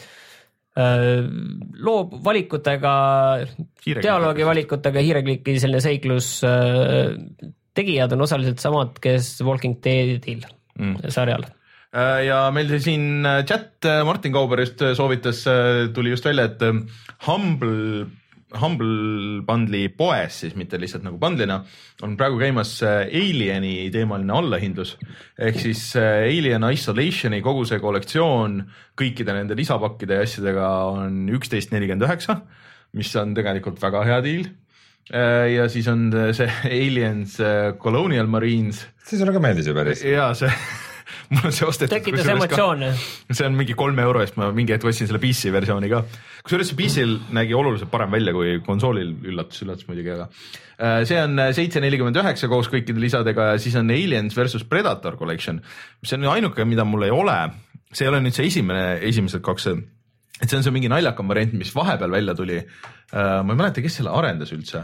äh, loo valikutega, dialoogi valikutega, hiirekliki selline seiklus äh, tegijad on osaliselt samad, kes Walking Deadil. Mm. sarjal. Ja meil siin chat Martin Kauber just soovitas, tuli just välja, et Humble, Humble Bundle'i poes, siis mitte lihtsalt nagu bundlina, on praegu käimas Alieni teemaline allahindlus. Ehk siis Alien Isolationi kogu see kollektsioon kõikide nende lisapakkide ja asjadega on üksteist nelikümmend üheksa, mis on tegelikult väga hea deal. Ja siis on see Aliens Colonial Marines. See sulle ka meeldis ju päris. Jaa, see, mul on see ostetud. Tekitas emotsioone. See on mingi kolme euro eest, ma mingi hetk ostsin selle P C versiooni ka. Kusjuures see P C-l nägi oluliselt parem välja kui konsoolil, üllatus, üllatus muidugi, aga see on seitse nelikümmend üheksa koos kõikide lisadega ja siis on Aliens versus Predator Collection. See on ainuke, mida mul ei ole. See ei ole nüüd see esimene, esimesed kaks, et see on see mingi naljakam variant, mis vahepeal välja tuli. Ma ei mäleta, kes selle arendas üldse.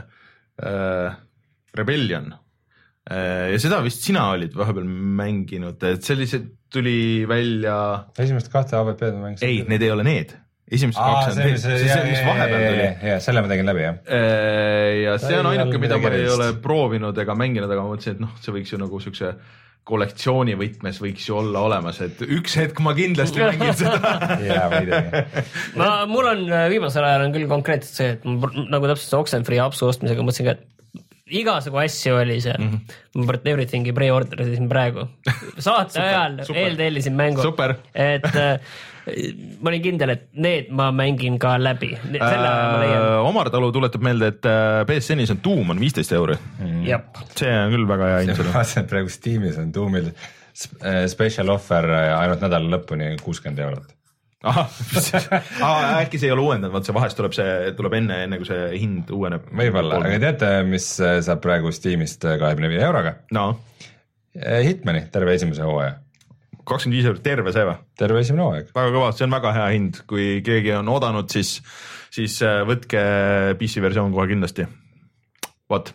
Rebellion. Ja seda vist sina olid vahepeal mänginud, et sellised tuli välja... Esimest kahte A V P-d ma mängisin. Ei, need ei ole need. Esimest kaks on see, see, see, see, mis vahepeal tuli. Ja, selle ma tegin läbi, jah. Ja see on ainuke, mida ma ei ole proovinud ega mänginud, aga ma mõtlesin, et noh, see võiks ju nagu sükse kollektsiooni võtmes võiks ju olla olemas, et üks hetk ma kindlasti mängin seda. Jaa, ma ei tea. Ma, mul on viimasel ajal on küll konkreetselt see, et ma, nagu täpselt see Oxenfree apsu ostmisega mõtlesin ka, et igasugu asju oli see. Mm -hmm. Ma Everythingi pre-orderisin praegu. Saate ajal eeltellisin mängu. Super. Et ma olin kindel, et need ma mängin ka läbi. Äh, Omar Talu tuletab meelde, et P S N-is on Doom on viisteist euri. Mm. See on küll väga hea hind. Ma vaatasin, praegu Steamis on Doomil special offer ainult nädala lõpuni kuuskümmend eurot. Aha, äkki see ei ole uuendanud, vaat see vahest tuleb, see, tuleb enne, enne kui see hind uueneb. Võibolla, aga teate, mis saab praegu Steamist kahekümne viie euroga? No. Hitmani, terve esimese hooaja. kakskümmend viis eurot, terve see või? Terve esimene hooaeg. Väga kõva, see on väga hea hind, kui keegi on oodanud, siis, siis võtke P C versioon kohe kindlasti. Vot.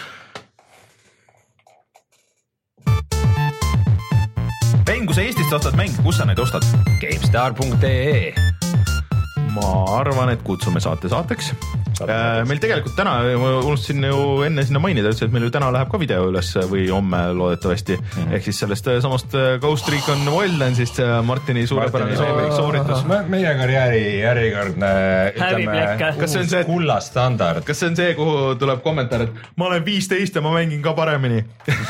Mäng, kui sa Eestist ostad mäng, kus sa neid ostad? GameStar punkt ee. Ma arvan, et kutsume saate saateks meil tegelikult täna, ma unustasin ju enne sinna mainida, ütles, et meil ju täna läheb ka video üles või homme loodetavasti mm -hmm. ehk siis sellest samast Ghost Recon Wildlandsist Martini suurepärane sooritus. meie karjääri järjekordne ütleme, kas see on see kullastandard? Kas see on see, kuhu tuleb kommentaar, et ma olen viisteist ja ma mängin ka paremini?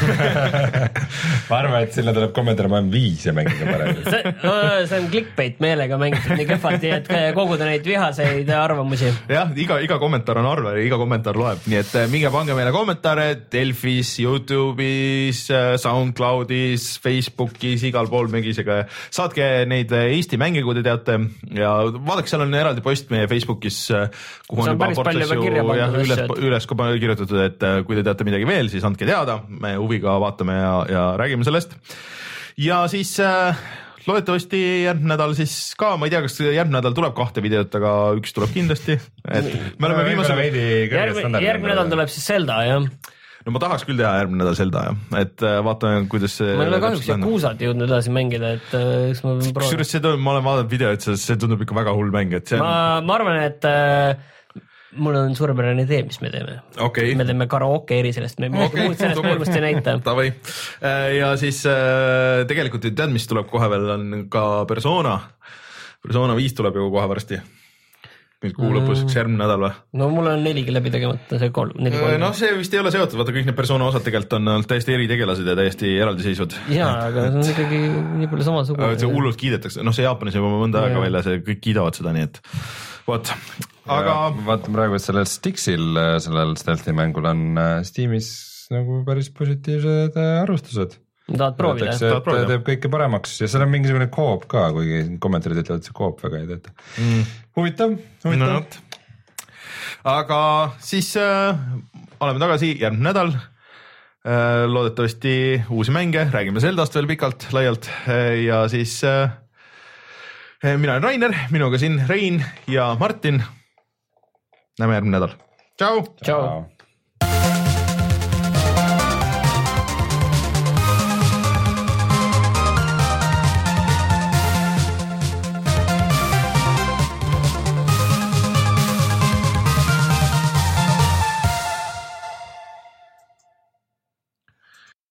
ma arvan, et sinna tuleb kommentaar, ma olen viis ja mängin ka paremini. see, no, see on clickbait meelega mängitud nii kehvalt, et koguda neid vihaseid arvamusi. jah, iga, iga kommentaar on arve, iga kommentaar loeb, nii et minge pange meile kommentaare Delfis, Youtube'is, SoundCloudis, Facebookis, igal pool Megisega. saatke neid Eesti mänge, kui te teate ja vaadake, seal on eraldi post meie Facebookis, kuhu on, on juba portlasju üles, üles ka kirjutatud, et kui te teate midagi veel, siis andke teada, me huviga vaatame ja, ja räägime sellest. Ja siis äh, loodetavasti järgmine nädal siis ka, ma ei tea, kas järgmine nädal tuleb kahte videot, aga üks tuleb kindlasti. Et me oleme viimase... Järgmine, järgmine nädal tuleb siis Zelda, jah. No ma tahaks küll teha järgmine nädal Zelda, jah. Et vaatame, kuidas see... Ma ei ole kahjuks ja kuusad jõudnud edasi mängida, et eks ma proovin. Kusjuures see tundub, ma olen vaadanud videot, see tundub ikka väga hull mäng, et see on... Ma, ma arvan, et... Äh, mul on suurepärane idee, mis me teeme. Okay. Me teeme karaoke eri sellest, me midagi okay. muud sellest mängust ei näita. Ja siis tegelikult tead, mis tuleb kohe veel, on ka Persona. Persona viis tuleb ju kohe varsti. Nüüd kuu lõpus, üks järgmine nädal või? No mul on neligi läbi tegemata, see kolm, neli kolm. No see vist ei ole seotud, vaata kõik need Persona osad tegelikult on täiesti eri tegelased ja täiesti eraldiseisvad. Jaa, aga see on ikkagi nii palju samasugune. See hullult kiidetakse, noh see Jaapanis juba mõnda aega välja, see kõik kiidavad seda, nii et vot. Aga vaatan praegu, et sellel Stixil, sellel stealthi mängul on Steamis nagu päris positiivsed arvustused. Tahad proovida? Ta teeb kõike paremaks ja seal on mingisugune koop ka, kuigi kommentaarid ütlevad, et see koop väga ei teeta. Mm. Huvitav, huvitav. No, aga siis äh, oleme tagasi järgmine nädal. Äh, loodetavasti uusi mänge, räägime Zeldast veel pikalt, laialt äh, ja siis äh, mina olen Rainer, minuga siin Rein ja Martin. Näeme järgmine nädal. Tšau! Tšau!